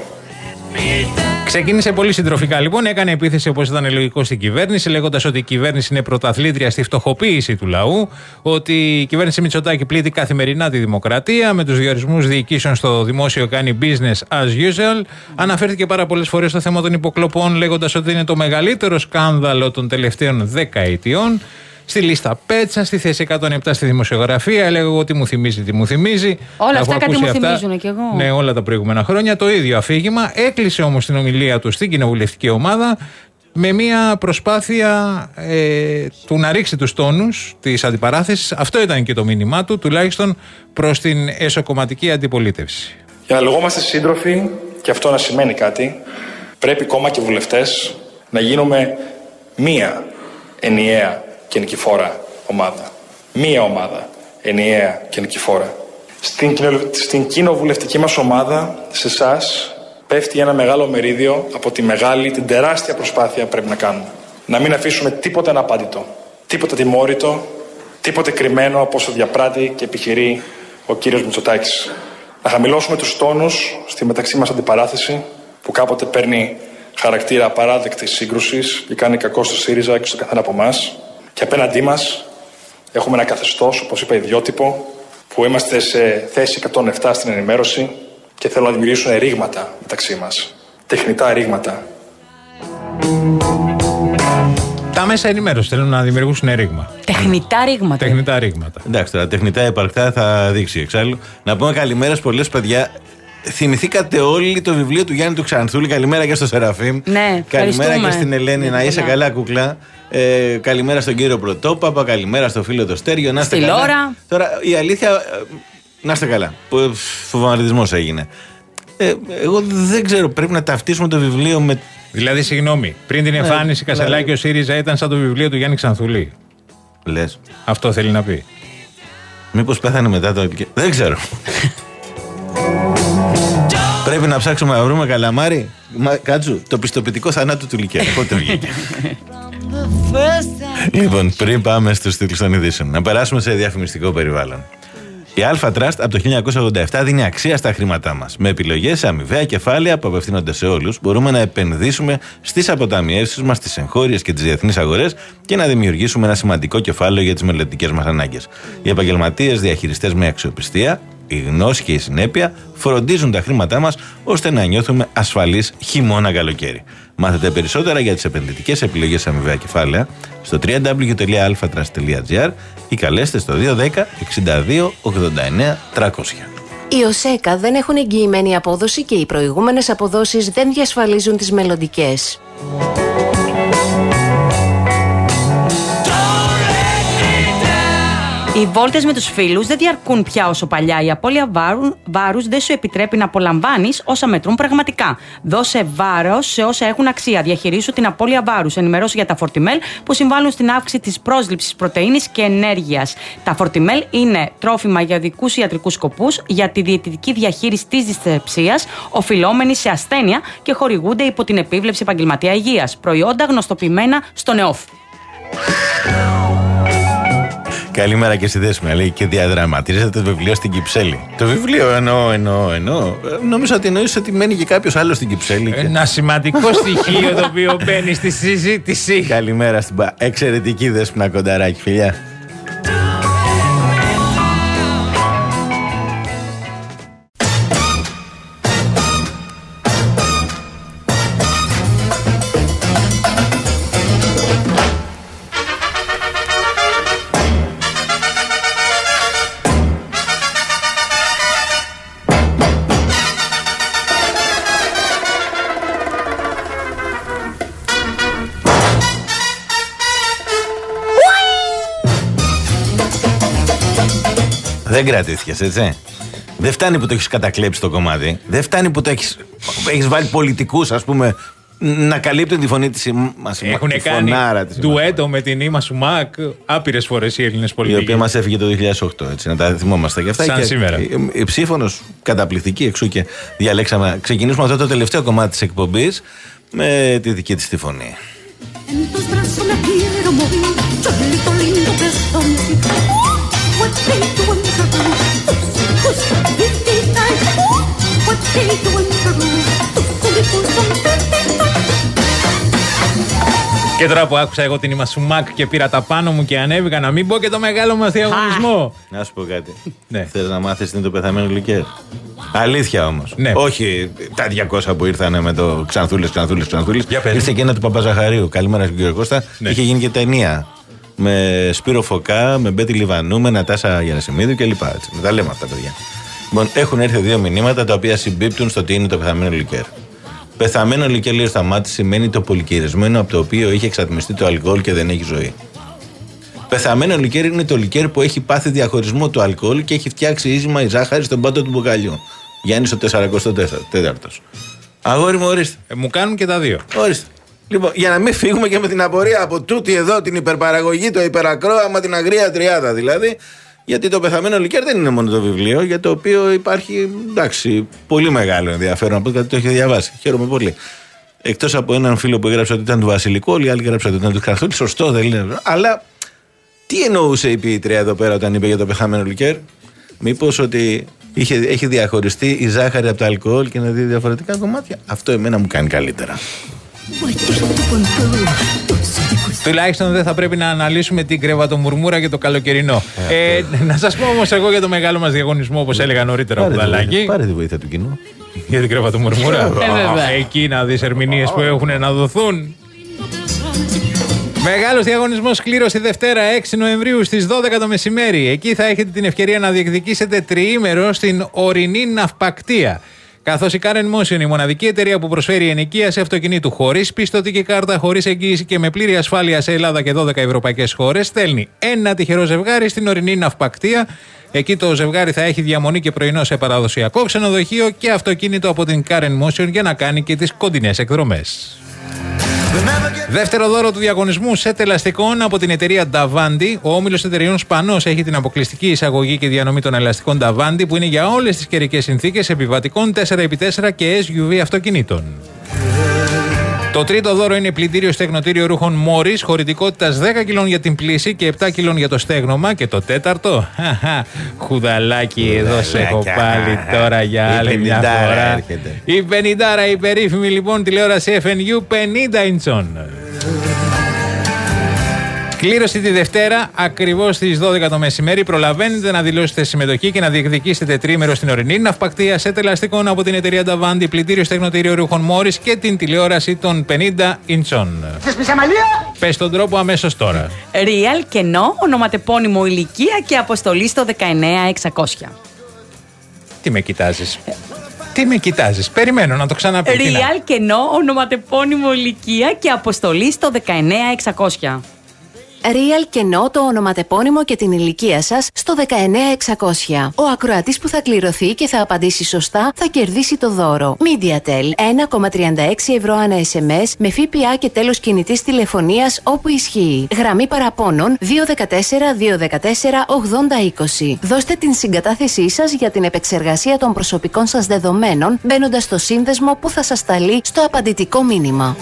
Ξεκίνησε πολύ συντροφικά λοιπόν, έκανε επίθεση όπως ήταν λογικό στην κυβέρνηση, λέγοντας ότι η κυβέρνηση είναι πρωταθλήτρια στη φτωχοποίηση του λαού, ότι η κυβέρνηση Μητσοτάκη πλήττει καθημερινά τη δημοκρατία, με τους διορισμούς διοικήσεων στο δημόσιο κάνει business as usual. Αναφέρθηκε πάρα πολλές φορές στο θέμα των υποκλοπών, λέγοντας ότι είναι το μεγαλύτερο σκάνδαλο των τελευταίων δέκα ετιών. Στη λίστα Πέτσα, στη θέση εκατόν επτά στη δημοσιογραφία. Έλεγα εγώ τι μου θυμίζει, τι μου θυμίζει. Όλα αυτά κάτι μου θυμίζουν κι εγώ. Ναι, όλα τα προηγούμενα χρόνια. Το ίδιο αφήγημα. Έκλεισε όμως την ομιλία του στην κοινοβουλευτική ομάδα με μια προσπάθεια ε, του να ρίξει τους τόνους της αντιπαράθεσης. Αυτό ήταν και το μήνυμά του, τουλάχιστον προς την εσωκομματική αντιπολίτευση. Για να λεγόμαστε σύντροφοι, και αυτό να σημαίνει κάτι, πρέπει κόμμα και βουλευτές να γίνουμε μία ενιαία και νικηφόρα ομάδα. Μία ομάδα ενιαία και νικηφόρα. Στην, στην κοινοβουλευτική μας ομάδα, σε εσάς, πέφτει ένα μεγάλο μερίδιο από τη μεγάλη, την τεράστια προσπάθεια που πρέπει να κάνουμε. Να μην αφήσουμε τίποτα αναπάντητο, τίποτα τιμώρητο, τίποτε κρυμμένο από όσο διαπράττει και επιχειρεί ο κύριος Μητσοτάκης. Να χαμηλώσουμε τους τόνους στη μεταξύ μας αντιπαράθεση, που κάποτε παίρνει χαρακτήρα απαράδεκτης σύγκρουσης και κάνει κακό στο ΣΥΡΙΖΑ και στο καθένα από εμάς. Και απέναντί μας έχουμε ένα καθεστώς, όπως είπα, ιδιότυπο, που είμαστε σε θέση εκατόν επτά στην ενημέρωση και θέλουν να δημιουργήσουν ρήγματα μεταξύ μας. Τεχνητά ρήγματα. Τα μέσα ενημέρωση θέλουν να δημιουργήσουν ρήγμα. Τεχνητά ρήγματα. Τεχνητά ρήγματα. Εντάξει, τώρα τεχνητά υπαρκτά θα δείξει εξάλλου. Να πούμε καλημέρα σε πολλές παιδιά. Θυμηθήκατε όλοι το βιβλίο του Γιάννη του Ξανθούλη. Καλημέρα και στο Σεραφείμ. Ναι, καλημέρα και στην Ελένη. Ναι, να είσαι καλά, κουκλά. Ε, καλημέρα στον κύριο Πρωτόπαπα. Καλημέρα στο φίλο το Στέργιο. Να είστε στη καλά. Λόρα. Τώρα η αλήθεια. Να είστε καλά. Φοβαμαρισμός έγινε. Ε, εγώ δεν ξέρω, πρέπει να ταυτίσουμε το βιβλίο με. Δηλαδή, συγγνώμη, πριν την εμφάνιση ε, Κασσελάκη, ο ΣΥΡΙΖΑ ήταν σαν το βιβλίο του Γιάννη Ξανθούλη. Λες. Αυτό θέλει να πει. Μήπως πέθανε μετά το. Δεν ξέρω. Πρέπει να ψάξουμε να βρούμε καλαμάρι. Μα, κάτσου, το πιστοποιητικό θανάτου του Λικέρ. Πότε βγήκε. Λοιπόν, πριν πάμε στους τίτλους των ειδήσεων, να περάσουμε σε διαφημιστικό περιβάλλον. Η Alpha Trust από το χίλια εννιακόσια ογδόντα επτά δίνει αξία στα χρήματά μας. Με επιλογές σε αμοιβαία κεφάλαια που απευθύνονται σε όλους, μπορούμε να επενδύσουμε στις αποταμιεύσεις μας, στις εγχώριες και τις διεθνείς αγορές και να δημιουργήσουμε ένα σημαντικό κεφάλαιο για τις μελλοντικές μας ανάγκες. Οι επαγγελματίες διαχειριστές με αξιοπιστία, η γνώση και η συνέπεια φροντίζουν τα χρήματά μας ώστε να νιώθουμε ασφαλείς χειμώνα-καλοκαίρι. Μάθετε περισσότερα για τις επενδυτικές επιλογές σε αμοιβαία κεφάλαια στο double-u double-u double-u τελεία alpha trust τελεία gr ή καλέστε στο δύο ένα μηδέν εξήντα δύο ογδόντα εννέα τριακόσια. Οι ΟΣΕΚΑ δεν έχουν εγγυημένη απόδοση και οι προηγούμενες αποδόσεις δεν διασφαλίζουν τις μελλοντικές. Οι βόλτες με τους φίλους δεν διαρκούν πια όσο παλιά. Η απώλεια βάρους δεν σου επιτρέπει να απολαμβάνεις όσα μετρούν πραγματικά. Δώσε βάρος σε όσα έχουν αξία. Διαχειρίσου την απώλεια βάρους. Ενημερώσου για τα φορτιμέλ που συμβάλλουν στην αύξηση της πρόσληψης πρωτεΐνης και ενέργειας. Τα φορτιμέλ είναι τρόφιμα για δικούς ιατρικούς σκοπούς, για τη διαιτητική διαχείριση της δυσθρεψίας, οφειλόμενη σε ασθένεια και χορηγούνται υπό την επίβλεψη επαγγελματία υγείας. Προϊόντα γνωστοποιημένα στο ΝΕΟΦ. Καλημέρα και στη Δέσποινα, λέει, και διαδραματίζεται το βιβλίο στην Κυψέλη. Το βιβλίο εννοώ, εννοώ, εννοώ. Νομίζω ότι εννοείς ότι μένει και κάποιος άλλος στην Κυψέλη. Και... Ένα σημαντικό στοιχείο το οποίο μπαίνει στη συζήτηση. Καλημέρα στην Πα. Εξαιρετική Δέσποινα Κονταράκη, φιλιά. Δεν κρατήθηκες, έτσι. Δεν φτάνει που το έχεις κατακλέψει το κομμάτι. Δεν φτάνει που το έχεις, έχεις βάλει πολιτικούς, ας πούμε, να καλύπτουν τη φωνή της μας. Έχουν κάνει ντουέτο με την Ήμα Σουμάκ άπειρες φορές οι Έλληνες πολιτικοί. Η οποία μας έφυγε το δύο χιλιάδες οκτώ, έτσι, να τα θυμόμαστε και αυτά. Σαν και σήμερα. Η, η ψήφωνος καταπληκτική, εξού και διαλέξαμε. Ξεκινήσουμε αυτό το τελευταίο κομμάτι της εκπομπής με τη δική της τη φωνή. Και τώρα που άκουσα εγώ την Ημασουμάκ και πήρα τα πάνω μου και ανέβηκα, να μην πω και το μεγάλο μας διαγωνισμό. Να σου πω κάτι. Ναι. Θες να μάθεις τι είναι το πεθαμένο Λικέρ? Αλήθεια όμως. Ναι. Όχι τα διακόσια που ήρθανε με το Ξανθούλης, Ξανθούλης, Ξανθούλης. Ήρθε και ένα του Παπαζαχαρίου. Καλημέρα στον κύριο Κώστα. Ναι. Είχε γίνει και ταινία. Με Σπύρο Φωκά, με Μπέτη Λιβανού, με Νατάσα Γερασιμίδου κλπ. Με τα λέμε αυτά, παιδιά. Λοιπόν, έχουν έρθει δύο μηνύματα τα οποία συμπίπτουν στο τι είναι το πεθαμένο Λικέρ. Πεθαμένο Λικέρ, λέει ο Σταμάτης, σημαίνει το πολυκυρισμένο από το οποίο είχε εξατμιστεί το αλκοόλ και δεν έχει ζωή. Πεθαμένο Λικέρ είναι το λικέρ που έχει πάθει διαχωρισμό του αλκοόλ και έχει φτιάξει ίζημα η ζάχαρη στον πάτο του μπουκαλιού. Γιάννης ο σαράντα τέταρτο. Αγόρι μου, ορίστε. Ε, μου κάνουν και τα δύο. Ορίστε. Λοιπόν, για να μην φύγουμε και με την απορία από τούτη εδώ την υπερπαραγωγή, το υπερακρόαμα, την αγρία τριάδα δηλαδή. Γιατί το πεθαμένο Λικέρ δεν είναι μόνο το βιβλίο, για το οποίο υπάρχει, εντάξει, πολύ μεγάλο ενδιαφέρον από κάτι το έχει διαβάσει. Χαίρομαι πολύ. Εκτός από έναν φίλο που έγραψε ότι ήταν του Βασιλικού, όλοι οι άλλοι έγραψαν ότι ήταν του Καρθούλη. Σωστό, δεν είναι. Αλλά τι εννοούσε η ποιήτρια εδώ πέρα όταν είπε για το πεθαμένο Λικέρ? Μήπως ότι είχε, έχει διαχωριστεί η ζάχαρη από το αλκοόλ και να δει διαφορετικά κομμάτια? Αυτό εμένα μου κάνει καλύτερα. Τουλάχιστον δεν θα πρέπει να αναλύσουμε την κρεβατομουρμούρα και το καλοκαιρινό. Ε, ε, να σας πω όμως εγώ για το μεγάλο μας διαγωνισμό, όπως έλεγα νωρίτερα ο Κουδαλάκη. Πάρε τη βοήθεια του κοινού. Για την κρεβατομουρμούρα. ε, εκεί να δεις ερμηνείες που έχουν να δοθούν. Μεγάλος διαγωνισμός κλήρωση Δευτέρα έξι Νοεμβρίου στις δώδεκα το μεσημέρι. Εκεί θα έχετε την ευκαιρία να διεκδικήσετε τριήμερο στην ορεινή ναυπακτία. Καθώς η Karen Motion, η μοναδική εταιρεία που προσφέρει ενοικίαση αυτοκινήτου χωρίς πιστωτική κάρτα, χωρίς εγγύηση και με πλήρη ασφάλεια σε Ελλάδα και δώδεκα ευρωπαϊκές χώρες, στέλνει ένα τυχερό ζευγάρι στην ορεινή ναυπακτία. Εκεί το ζευγάρι θα έχει διαμονή και πρωινό σε παραδοσιακό ξενοδοχείο και αυτοκίνητο από την Karen Motion για να κάνει και τις κοντινές εκδρομές. Δεύτερο δώρο του διαγωνισμού σετ ελαστικών από την εταιρεία Davanti. Ο όμιλος εταιρεών Σπανός έχει την αποκλειστική εισαγωγή και διανομή των ελαστικών Davanti που είναι για όλες τις καιρικές συνθήκες επιβατικών τέσσερα επί τέσσερα και ες γιου βι αυτοκινήτων. Το τρίτο δώρο είναι πλυντήριο στεγνοτήριο ρούχων Morris, χωρητικότητας δέκα κιλών για την πλύση και επτά κιλών για το στέγνομα. Και το τέταρτο, χουδαλάκι, εδώ σε έχω πάλι τώρα για άλλη μια φορά. Η πενηντάρα, η περίφημη λοιπόν τηλεόραση εφ εν γιου πενήντα ιντσών. Κλήρωση τη Δευτέρα, ακριβώς στις δώδεκα το μεσημέρι. Προλαβαίνετε να δηλώσετε συμμετοχή και να διεκδικήσετε τρίμερο στην ορεινή ναυπακτία σετ ελαστικών από την εταιρεία Davanti, πλυντήριο στεγνοτήριο ρούχων Morris και την τηλεόραση των πενήντα ιντσών. Πες τον τρόπο αμέσως τώρα. Real κενό, ονοματεπώνυμο, ηλικία και αποστολή στο δεκαεννέα εξακόσια. Τι με κοιτάζεις? Τι με κοιτάζεις? Περιμένω να το ξαναπεί. Real κενό, ονοματεπώνυμο, ηλικία και αποστολή στο δεκαεννέα εξακόσια. Real κενό το ονοματεπώνυμο και την ηλικία σας στο δεκαεννέα εξακόσια. Ο ακροατής που θα κληρωθεί και θα απαντήσει σωστά θα κερδίσει το δώρο. MediaTel ένα κόμμα τριάντα έξι ευρώ ανά ες εμ ες με ΦΠΑ και τέλος κινητής τηλεφωνίας όπου ισχύει. Γραμμή παραπώνων δύο ένα τέσσερα δύο ένα τέσσερα ογδόντα είκοσι. Δώστε την συγκατάθεσή σας για την επεξεργασία των προσωπικών σας δεδομένων μπαίνοντας στο σύνδεσμο που θα σας σταλεί στο απαντητικό μήνυμα.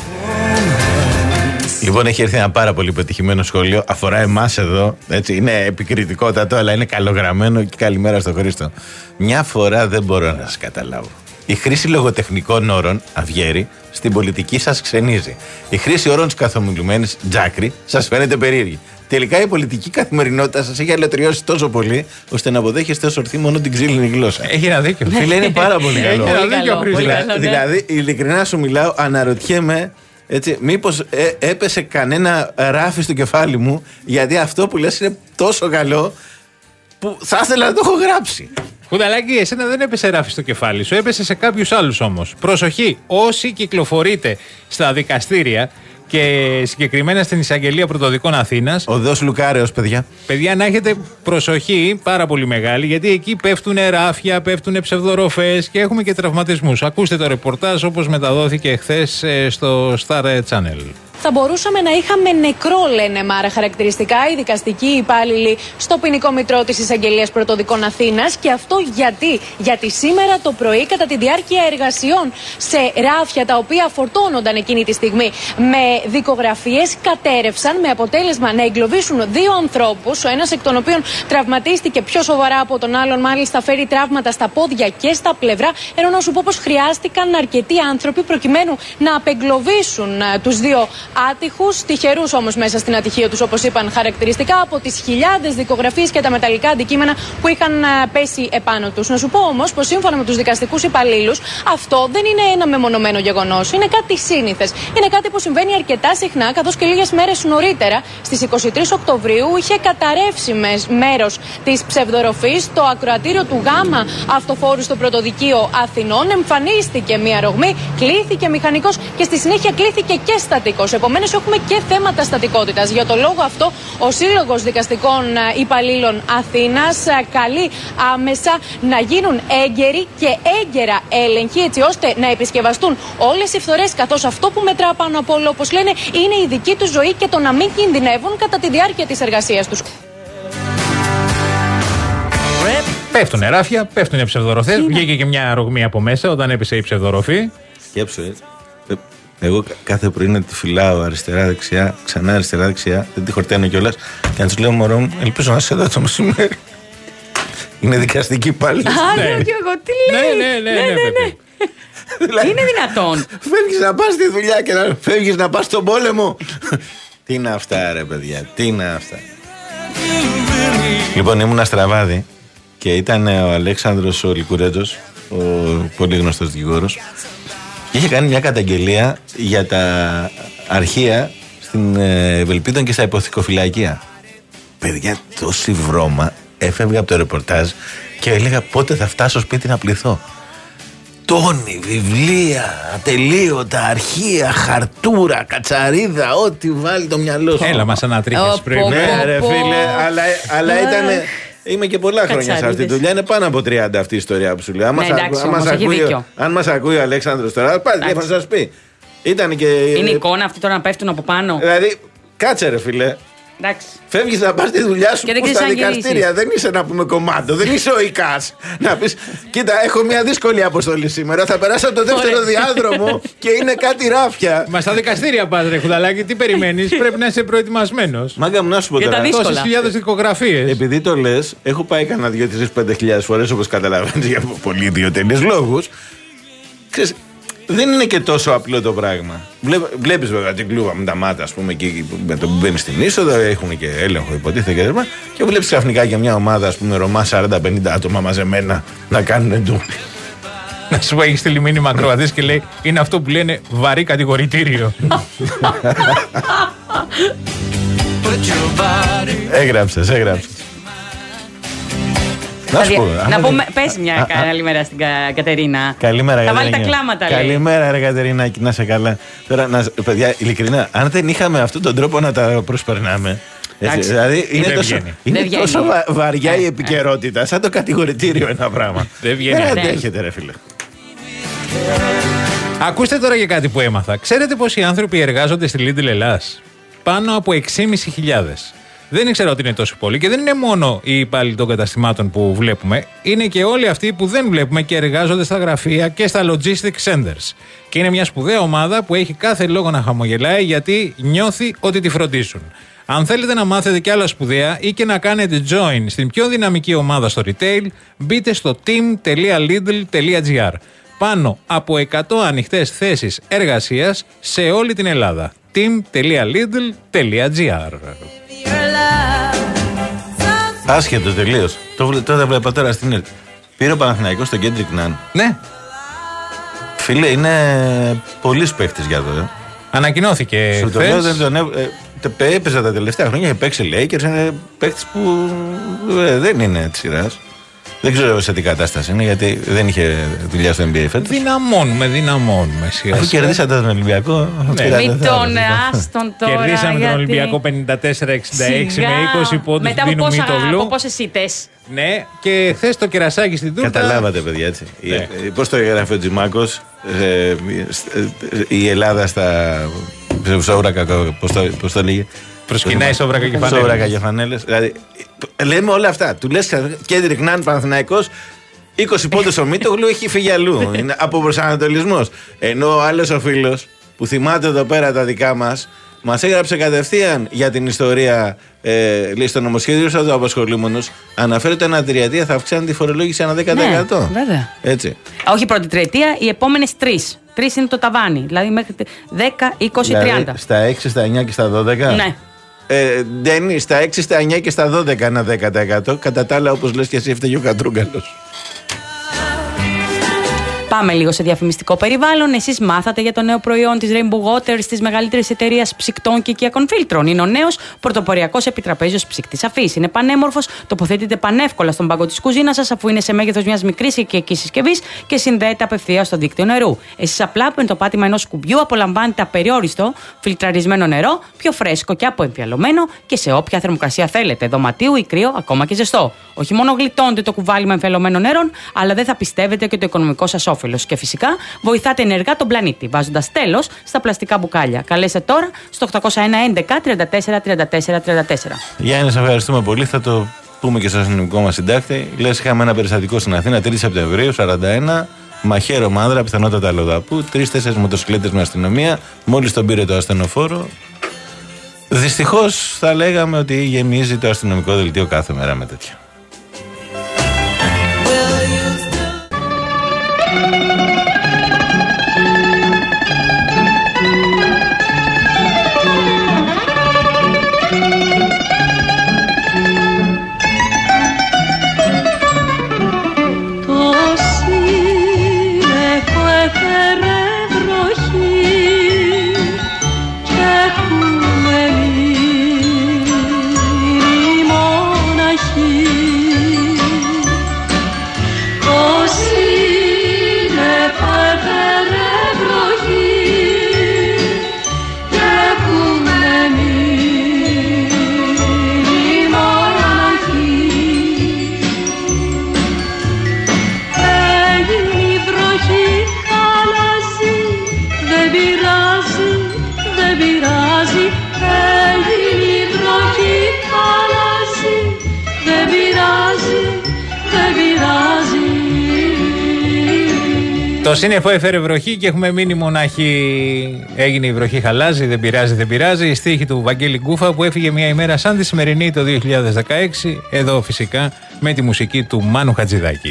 Λοιπόν, έχει έρθει ένα πάρα πολύ πετυχημένο σχόλιο. Αφορά εμάς εδώ. Έτσι, είναι επικριτικότατο, αλλά είναι καλογραμμένο και καλημέρα στο Χρήστο. Μια φορά δεν μπορώ να σας καταλάβω. Η χρήση λογοτεχνικών όρων, αυγέρι, στην πολιτική σας ξενίζει. Η χρήση όρων της καθομιλουμένης, τζάκρη, σας φαίνεται περίεργη. Τελικά η πολιτική καθημερινότητα σας έχει αλωτριώσει τόσο πολύ, ώστε να αποδέχεστε ως ορθή μόνο την ξύλινη γλώσσα. Έχει ένα δίκιο. Φίλε, είναι πάρα πολύ καλό. Έχει ένα δίκιο, Χρήστο. Δηλαδή, δηλαδή, ειλικρινά σου μιλάω, αναρωτιέμαι. Έτσι, μήπως ε, έπεσε κανένα ράφι στο κεφάλι μου, γιατί αυτό που λες είναι τόσο καλό που θα ήθελα να το έχω γράψει. Χουδαλάκι, εσένα δεν έπεσε ράφι στο κεφάλι σου, έπεσε σε κάποιους άλλους όμως. Προσοχή, όσοι κυκλοφορείτε στα δικαστήρια και συγκεκριμένα στην Εισαγγελία Πρωτοδικών Αθήνας. Ο Δός Λουκάρεος, παιδιά. Παιδιά, να έχετε προσοχή πάρα πολύ μεγάλη, γιατί εκεί πέφτουν ράφια, πέφτουν ψευδοροφές και έχουμε και τραυματισμούς. Ακούστε το ρεπορτάζ όπως μεταδόθηκε χθες στο Star Channel. Θα μπορούσαμε να είχαμε νεκρό, λένε Μάρα χαρακτηριστικά οι δικαστικοί υπάλληλοι στο ποινικό μητρό της Εισαγγελίας Πρωτοδικών Αθήνας. Και αυτό γιατί, γιατί σήμερα το πρωί, κατά τη διάρκεια εργασιών σε ράφια τα οποία φορτώνονταν εκείνη τη στιγμή με δικογραφίες, κατέρευσαν με αποτέλεσμα να εγκλωβίσουν δύο ανθρώπους, ο ένας εκ των οποίων τραυματίστηκε πιο σοβαρά από τον άλλον, μάλιστα φέρει τραύματα στα πόδια και στα πλευρά. Ενώ να σου πω πως χρειάστηκαν αρκετοί άνθρωποι προκειμένου να απεγκλωβίσουν τους δύο άτυχους, τυχερούς όμως μέσα στην ατυχία τους, όπως είπαν χαρακτηριστικά, από τις χιλιάδες δικογραφίες και τα μεταλλικά αντικείμενα που είχαν πέσει επάνω τους. Να σου πω όμως πως σύμφωνα με τους δικαστικούς υπαλλήλους, αυτό δεν είναι ένα μεμονωμένο γεγονός. Είναι κάτι σύνηθες. Είναι κάτι που συμβαίνει αρκετά συχνά, καθώς και λίγες μέρες νωρίτερα, στις είκοσι τρεις Οκτωβρίου, είχε καταρρεύσει μέρος της ψευδοροφής το ακροατήριο του Γάμα Αυτοφόρου στο Πρωτοδικείο Αθηνών. Εμφανίστηκε μία ρογμή, κλήθηκε μηχανικός και στη συνέχεια κλήθηκε και στατικός. Επομένως, έχουμε και θέματα στατικότητας. Για το λόγο αυτό, ο Σύλλογος Δικαστικών Υπαλλήλων Αθήνας καλεί άμεσα να γίνουν έγκαιροι και έγκαιρα έλεγχοι, έτσι ώστε να επισκευαστούν όλες οι φθορές, καθώς αυτό που μετρά πάνω απ' όλο, όπως λένε, είναι η δική τους ζωή και το να μην κινδυνεύουν κατά τη διάρκεια της εργασίας τους. Πέφτουν ράφια, πέφτουν ψευδοροφές. Βγήκε και μια ρογμή από μέσα όταν έπεσε η ψευδοροφή. Σκέψου, έτσι. Εγώ κάθε πρωί να τη φυλάω αριστερά-δεξιά, ξανά αριστερά-δεξιά, δεν τη χορταίνω κιόλας. Και να του λέω, μωρό μου, ελπίζω να είσαι εδώ το μεσημέρι. Είναι δικαστική πάλι. Α, λέω κι εγώ, τι λέει. Ναι, ναι, ναι, ναι, ναι. Είναι δυνατόν. Φεύγεις να πας στη δουλειά και να φεύγεις να πας στον πόλεμο. Τι είναι αυτά, ρε παιδιά, τι είναι αυτά. Λοιπόν, ήμουν Αστραβάδη και ήταν ο Αλέξανδρος ο Λικουρέτζος, ο πολύ γνωστός δικηγόρος. Είχε κάνει μια καταγγελία για τα αρχεία στην Ευελπίδων και στα υποθηκοφυλακεία. Παιδιά, τόση βρώμα. Έφευγα από το ρεπορτάζ και έλεγα πότε θα φτάσω σπίτι να πληθώ. Τόνοι, βιβλία, ατελείωτα, αρχεία, χαρτούρα, κατσαρίδα, ό,τι βάλει το μυαλό σου. Έλα μας ανατρίχες πριν. Ναι ρε φίλε, αλλά, αλλά ήταν... Είμαι και πολλά χρόνια σε αυτή τη δουλειά. Είναι πάνω από τριάντα αυτή η ιστορία που σου λέω. Αν μας ακούει ο Αλέξανδρος τώρα, πάλι τηλέφωνο να σας πει. Ήταν και. Είναι εικόνα αυτή τώρα να πέφτουν από πάνω. Δηλαδή, κάτσε ρε φίλε. Φεύγεις να πας τη δουλειά σου που στα δικαστήρια. Δεν είσαι να πούμε κομμάτο, δεν είσαι ο ΙΚΑΣ. Να πεις, κοίτα, έχω μια δύσκολη αποστολή σήμερα. Θα περάσω από το δεύτερο διάδρομο και είναι κάτι ράφια. Μα στα δικαστήρια πας, ρε Χουδαλάκη, τι περιμένεις, πρέπει να είσαι προετοιμασμένος. Μάγκα μου, να σου πω τώρα. Τόσες χιλιάδες δικογραφίες. Επειδή το λες, έχω πάει κανένα δύο, τρεις, πέντε χιλιάδες φορές όπως καταλαβαίνεις για πολύ ιδιωτελείς λόγους. Ξέρεις, δεν είναι και τόσο απλό το πράγμα. Βλέπεις βέβαια την κλούβα με τα μάτια, ας πούμε, εκεί με το που μπαίνει στην είσοδο, έχουν και έλεγχο, υποτίθεται και τέτοια. Και βλέπεις ξαφνικά και μια ομάδα, ας πούμε, Ρωμά σαράντα πενήντα άτομα μαζεμένα να κάνουν ντου. Να σου πω, έχει στείλει μήνυμα ακροατής και λέει: είναι αυτό που λένε βαρύ κατηγορητήριο. Έγραψες, έγραψες. Να, σου πω, να πούμε, πες μια καλημέρα στην Κατερίνα. Καλημέρα, θα βάλει τα κλάματα, λέει. Καλημέρα, ρε Κατερίνα, να σε καλά. Τώρα, να, παιδιά, ειλικρινά, αν δεν είχαμε αυτόν τον τρόπο να τα προσπερνάμε. Έτσι, δηλαδή, είναι τόσο, είναι τόσο βα, βαριά η επικαιρότητα, σαν το κατηγορητήριο ένα πράγμα. Δεν βγαίνει. Δεν αντέχετε, ρε φίλε. Ακούστε τώρα για κάτι που έμαθα. Ξέρετε πόσοι άνθρωποι εργάζονται στη Lidl Ελλάς? Πάνω από έξι χιλιάδες πεντακόσιοι. Δεν ήξερα ότι είναι τόσο πολύ και δεν είναι μόνο οι υπάλληλοι των καταστημάτων που βλέπουμε, είναι και όλοι αυτοί που δεν βλέπουμε και εργάζονται στα γραφεία και στα logistic centers. Και είναι μια σπουδαία ομάδα που έχει κάθε λόγο να χαμογελάει γιατί νιώθει ότι τη φροντίζουν. Αν θέλετε να μάθετε κι άλλα σπουδαία ή και να κάνετε join στην πιο δυναμική ομάδα στο retail, μπείτε στο team τελεία lidl τελεία gr. Πάνω από εκατό ανοιχτές θέσεις εργασίας σε όλη την Ελλάδα. team τελεία lidl τελεία gr. Άσχετο τελείως. Το, το βλέπα τώρα στην ΕΡΤ. Πήρε ο Παναθηναϊκός στο Kendrick Nunn. Ναι. Φίλε, είναι πολύ παίχτης για το. Ε. Ανακοινώθηκε. Σου το λέω, δεν τον ε, ε, έπαιζε τα τελευταία χρόνια. Έχει παίξει Lakers. Είναι παίχτης που ε, δεν είναι της σειράς. Δεν ξέρω σε τι κατάσταση είναι, γιατί δεν είχε δουλειά στο N B A φέτος. Δυναμώνουμε, δυναμώνουμε. Αφού κερδίσατε τον Ολυμπιακό. Ναι. Μην τον άστον τώρα. Κερδίσαμε γιατί... τον Ολυμπιακό πενήντα τέσσερα εξήντα έξι με είκοσι πόντους. Μετά από, πόσα, από πόσες ήττες. Ναι, και χθες το κερασάκι στην τούρτα. Καταλάβατε, παιδιά, έτσι. Ναι. Πώς το έγραφε ο Τζιμάκος, ε, η Ελλάδα στα ψευδόβρακα, πώς το λέγε. Προσκυνάει σόβρακα και φανέλες. Σόβρακα και φανέλες. Δηλαδή, λέμε όλα αυτά. Του λες Kendrick Nunn Παναθηναϊκός, είκοσι πόντους ο Μίτογλου, έχει φύγει αλλού. Είναι από προσανατολισμός. Ενώ ο άλλος ο φίλος που θυμάται εδώ πέρα τα δικά μας, μας έγραψε κατευθείαν για την ιστορία. Ε, λέει στο νομοσχέδιο σαν το απασχολούμενος, αναφέρεται ένα τριετία θα αυξάνει τη φορολόγηση ένα δέκα τοις εκατό. Ναι, βέβαια. Έτσι. Όχι πρώτη τριετία, οι επόμενες τρεις. Τρεις είναι το ταβάνι. Δηλαδή μέχρι δέκα, είκοσι, δηλαδή, τριάντα. Στα έξι, στα εννιά και στα δώδεκα. Ναι. Ε, Ντένι, στα έξι, στα εννιά και στα δώδεκα ένα δέκα τοις εκατό. Κατά τα άλλα, όπως λες και εσύ, έφταιγε ο Κατρούγκαλος. Πάμε λίγο σε διαφημιστικό περιβάλλον. Εσείς μάθατε για το νέο προϊόν της Rainbow Waters, της μεγαλύτερης εταιρείας ψυκτών και οικιακών φίλτρων. Είναι ο νέος πρωτοποριακός επιτραπέζιος ψυκτής αφής. Είναι πανέμορφος, τοποθετείται πανεύκολα στον πάγκο της κουζίνας σας, αφού είναι σε μέγεθος μιας μικρής οικιακής συσκευής και συνδέεται απευθείας στο δίκτυο νερού. Εσείς απλά με το πάτημα ενός κουμπιού απολαμβάνετε απεριόριστο φιλτραρισμένο νερό, πιο φρέσκο και αποεμφιαλωμένο και σε όποια θερμοκρασία θέλετε, δωματίου ή κρύο, ακόμα και ζεστό. Όχι μόνο γλιτώνετε το κουβάλι με εμφιαλωμένο νερό, αλλά δεν θα πιστεύετε και το οικονομικό σας όφελος. Και φυσικά βοηθάτε ενεργά τον πλανήτη, βάζοντας τέλος στα πλαστικά μπουκάλια. Καλέστε τώρα στο οκτώ ένα ένα τριάντα τέσσερα τριάντα τέσσερα τριάντα τέσσερα. Γιάννη, σε ευχαριστούμε πολύ. Θα το πούμε και στο αστυνομικό μας συντάκτη. Λες, είχαμε ένα περιστατικό στην Αθήνα τρίτη Σεπτεμβρίου, σαράντα ένα. Μαχαίρο μάνδρα, πιθανότατα Λοδαπού. Τρεις-τέσσερις μοτοσυκλέτες με αστυνομία. Μόλις τον πήρε το ασθενοφόρο. Δυστυχώς θα λέγαμε ότι γεμίζει το αστυνομικό δελτίο κάθε μέρα με τέτοια. Μοναχή Το σύννεφο έφερε βροχή και έχουμε μείνει μονάχοι. Έγινε η βροχή, χαλάζει, δεν πειράζει, δεν πειράζει. Η στίχη του Βαγγέλη Γκούφα που έφυγε μια ημέρα σαν τη σημερινή το δύο χιλιάδες δεκαέξι. Εδώ φυσικά με τη μουσική του Μάνου Χατζηδάκη.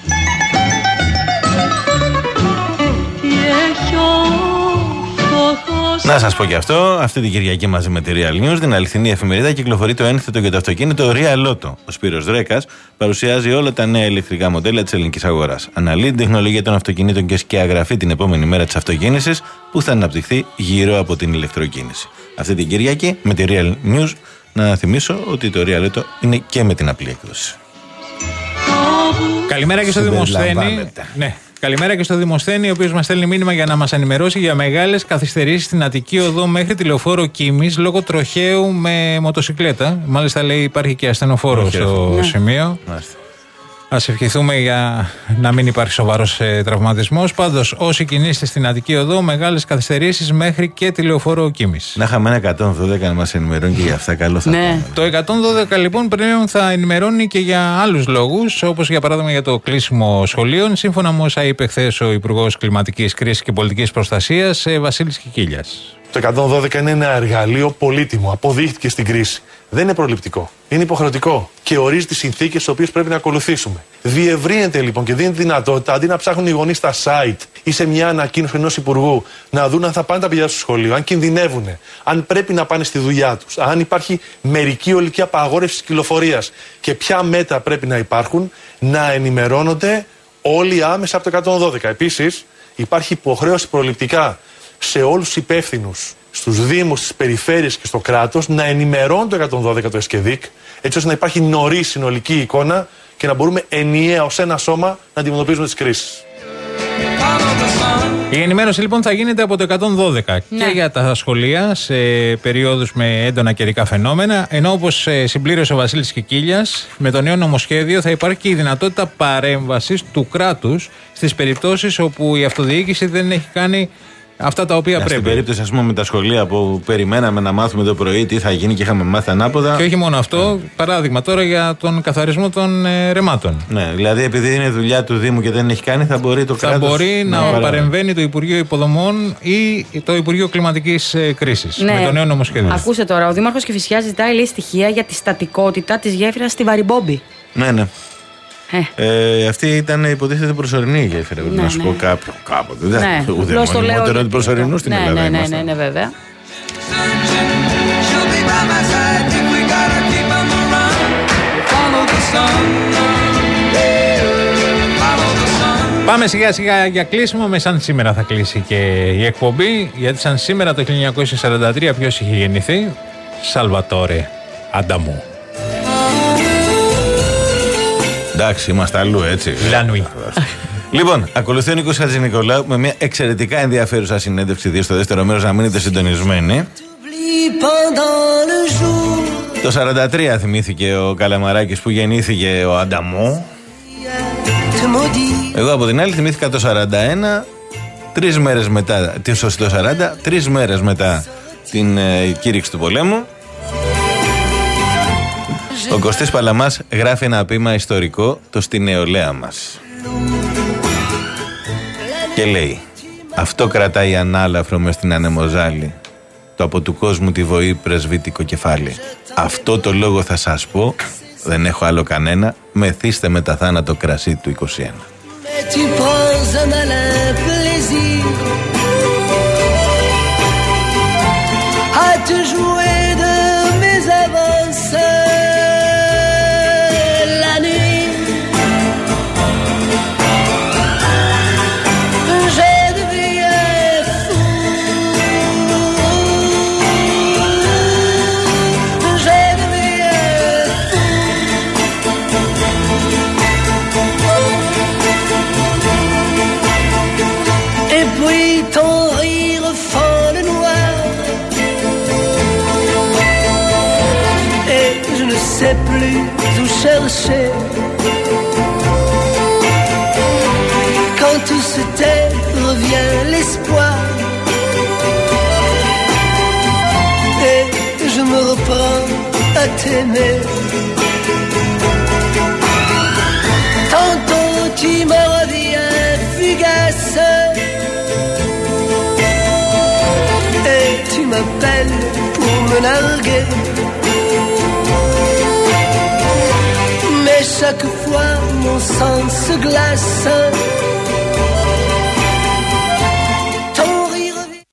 Να σας πω και αυτό, αυτή την Κυριακή μαζί με τη Real News, την αληθινή εφημερίδα, κυκλοφορεί το ένθετο για το αυτοκίνητο Real Auto. Ο Σπύρος Δρέκας παρουσιάζει όλα τα νέα ηλεκτρικά μοντέλα της ελληνικής αγοράς. Αναλύει την τεχνολογία των αυτοκινήτων και σκιαγραφεί την επόμενη μέρα της αυτοκίνησης που θα αναπτυχθεί γύρω από την ηλεκτροκίνηση. Αυτή την Κυριακή με τη Real News, να θυμίσω ότι το Real Auto είναι και με την απλή έκδοση. Καλημέρα και στο Δημοσθένη. Ναι. Καλημέρα και στο Δημοσθένη, ο οποίος μας στέλνει μήνυμα για να μας ενημερώσει για μεγάλες καθυστερήσεις στην Αττική Οδό μέχρι τη λεωφόρο Κίμης λόγω τροχαίου με μοτοσικλέτα. Μάλιστα λέει υπάρχει και ασθενοφόρο στο ναι. σημείο. Μάλιστα. Ας ευχηθούμε για να μην υπάρχει σοβαρός ε, τραυματισμός. Πάντως, όσοι κινείστε στην Αττική Οδό, μεγάλες καθυστερήσεις μέχρι και τη λεωφόρο Κίμης. Να είχαμε ένα εκατόν δώδεκα να μας ενημερώνει και για αυτά, καλό θα ναι. πάμε. Το εκατόν δώδεκα λοιπόν πλέον θα ενημερώνει και για άλλους λόγους, όπως για παράδειγμα για το κλείσιμο σχολείων, σύμφωνα με όσα είπε χθες ο Υπουργός Κλιματικής Κρίσης και Πολιτικής Προστασίας, Βασίλης Κικίλιας. Το εκατόν δώδεκα είναι ένα εργαλείο πολύτιμο. Αποδείχθηκε στην κρίση. Δεν είναι προληπτικό. Είναι υποχρεωτικό και ορίζει τις συνθήκες τις οποίες πρέπει να ακολουθήσουμε. Διευρύνεται λοιπόν και δίνει δυνατότητα αντί να ψάχνουν οι γονείς στα site ή σε μια ανακοίνωση ενός υπουργού να δουν αν θα πάνε τα παιδιά στο σχολείο, αν κινδυνεύουν, αν πρέπει να πάνε στη δουλειά τους, αν υπάρχει μερική ολική απαγόρευση της κυκλοφορίας και ποια μέτρα πρέπει να υπάρχουν, να ενημερώνονται όλοι άμεσα από το εκατόν δώδεκα. Επίσης, υπάρχει υποχρέωση προληπτικά σε όλους τους υπεύθυνους, στους δήμους, στις περιφέρειες και στο κράτος να ενημερώνουν το εκατόν δώδεκα το ΕΣΚΕΔΙΚ, έτσι ώστε να υπάρχει νωρίς συνολική εικόνα και να μπορούμε ενιαία ως ένα σώμα να αντιμετωπίζουμε τις κρίσεις. Η ενημέρωση λοιπόν θα γίνεται από το εκατόν δώδεκα ναι. και για τα σχολεία σε περίοδους με έντονα καιρικά φαινόμενα, ενώ όπως συμπλήρωσε ο Βασίλης Κικίλιας, με το νέο νομοσχέδιο θα υπάρχει και η δυνατότητα παρέμβασης του κράτους στις περιπτώσεις όπου η αυτοδιοίκηση δεν έχει κάνει αυτά τα οποία yeah, πρέπει. Στην περίπτωση, ας πούμε, με τα σχολεία που περιμέναμε να μάθουμε το πρωί τι θα γίνει και είχαμε μάθει ανάποδα. Και όχι μόνο αυτό, yeah. παράδειγμα τώρα για τον καθαρισμό των ε, ρεμάτων. Ναι, δηλαδή επειδή είναι δουλειά του Δήμου και δεν έχει κάνει, θα μπορεί το κράτος. Θα μπορεί να, να παρεμβαίνει το Υπουργείο Υποδομών ή το Υπουργείο Κλιματικής ε, Κρίσης. Ναι. Με το νέο νομοσχέδιο. Ακούστε τώρα, ο Δήμαρχος Κηφισιάς ζητάει λέει στοιχεία για τη στατικότητα της γέφυρας στη Βαριμπόμπη. Ναι, ναι. Ε. Ε, αυτή ήταν υποτίθεται προσωρινή γέφυρα. Ναι, να σου ναι. πω κάποιο, κάποτε. Ναι. Ούτε μονιμότερο ότι προσωρινού στην ναι, Ελλάδα. Ναι, ναι, ναι, ναι, βέβαια. Πάμε σιγά σιγά για κλείσιμο, με σαν σήμερα θα κλείσει και η εκπομπή, γιατί σαν σήμερα το χίλια εννιακόσια σαράντα τρία ποιος είχε γεννηθεί? Σαλβατόρε Ανταμού. Εντάξει, είμαστε αλλού, έτσι. Λανουί. Λοιπόν, ακολουθεί ο Νίκος Χατζηνικολάου με μια εξαιρετικά ενδιαφέρουσα συνέντευξη δύο στο δεύτερο μέρος, να μείνετε συντονισμένοι. Το σαράντα τρία θυμήθηκε ο Καλαμαράκης που γεννήθηκε ο Ανταμό. Εγώ από την άλλη θυμήθηκα το σαράντα ένα, τρεις μέρες μετά, το σαράντα, τρεις μέρες μετά την ε, κήρυξη του πολέμου. Ο Κωστής Παλαμάς γράφει ένα ποίημα ιστορικό, το «Στη νεολαία μας». Και λέει: αυτό κρατάει ανάλαφρο μες στην ανεμοζάλη, το από του κόσμου τη βοή πρεσβύτικο κεφάλι. Αυτό το λόγο θα σας πω, δεν έχω άλλο κανένα, μεθύστε με τα θάνατο κρασί του είκοσι ένα. Quand tout se tait, revient l'espoir. Et je me reprends à t'aimer. Tantôt tu me reviens fugace. m'appelle pour me narguer. Mais chaque fois mon sang se glace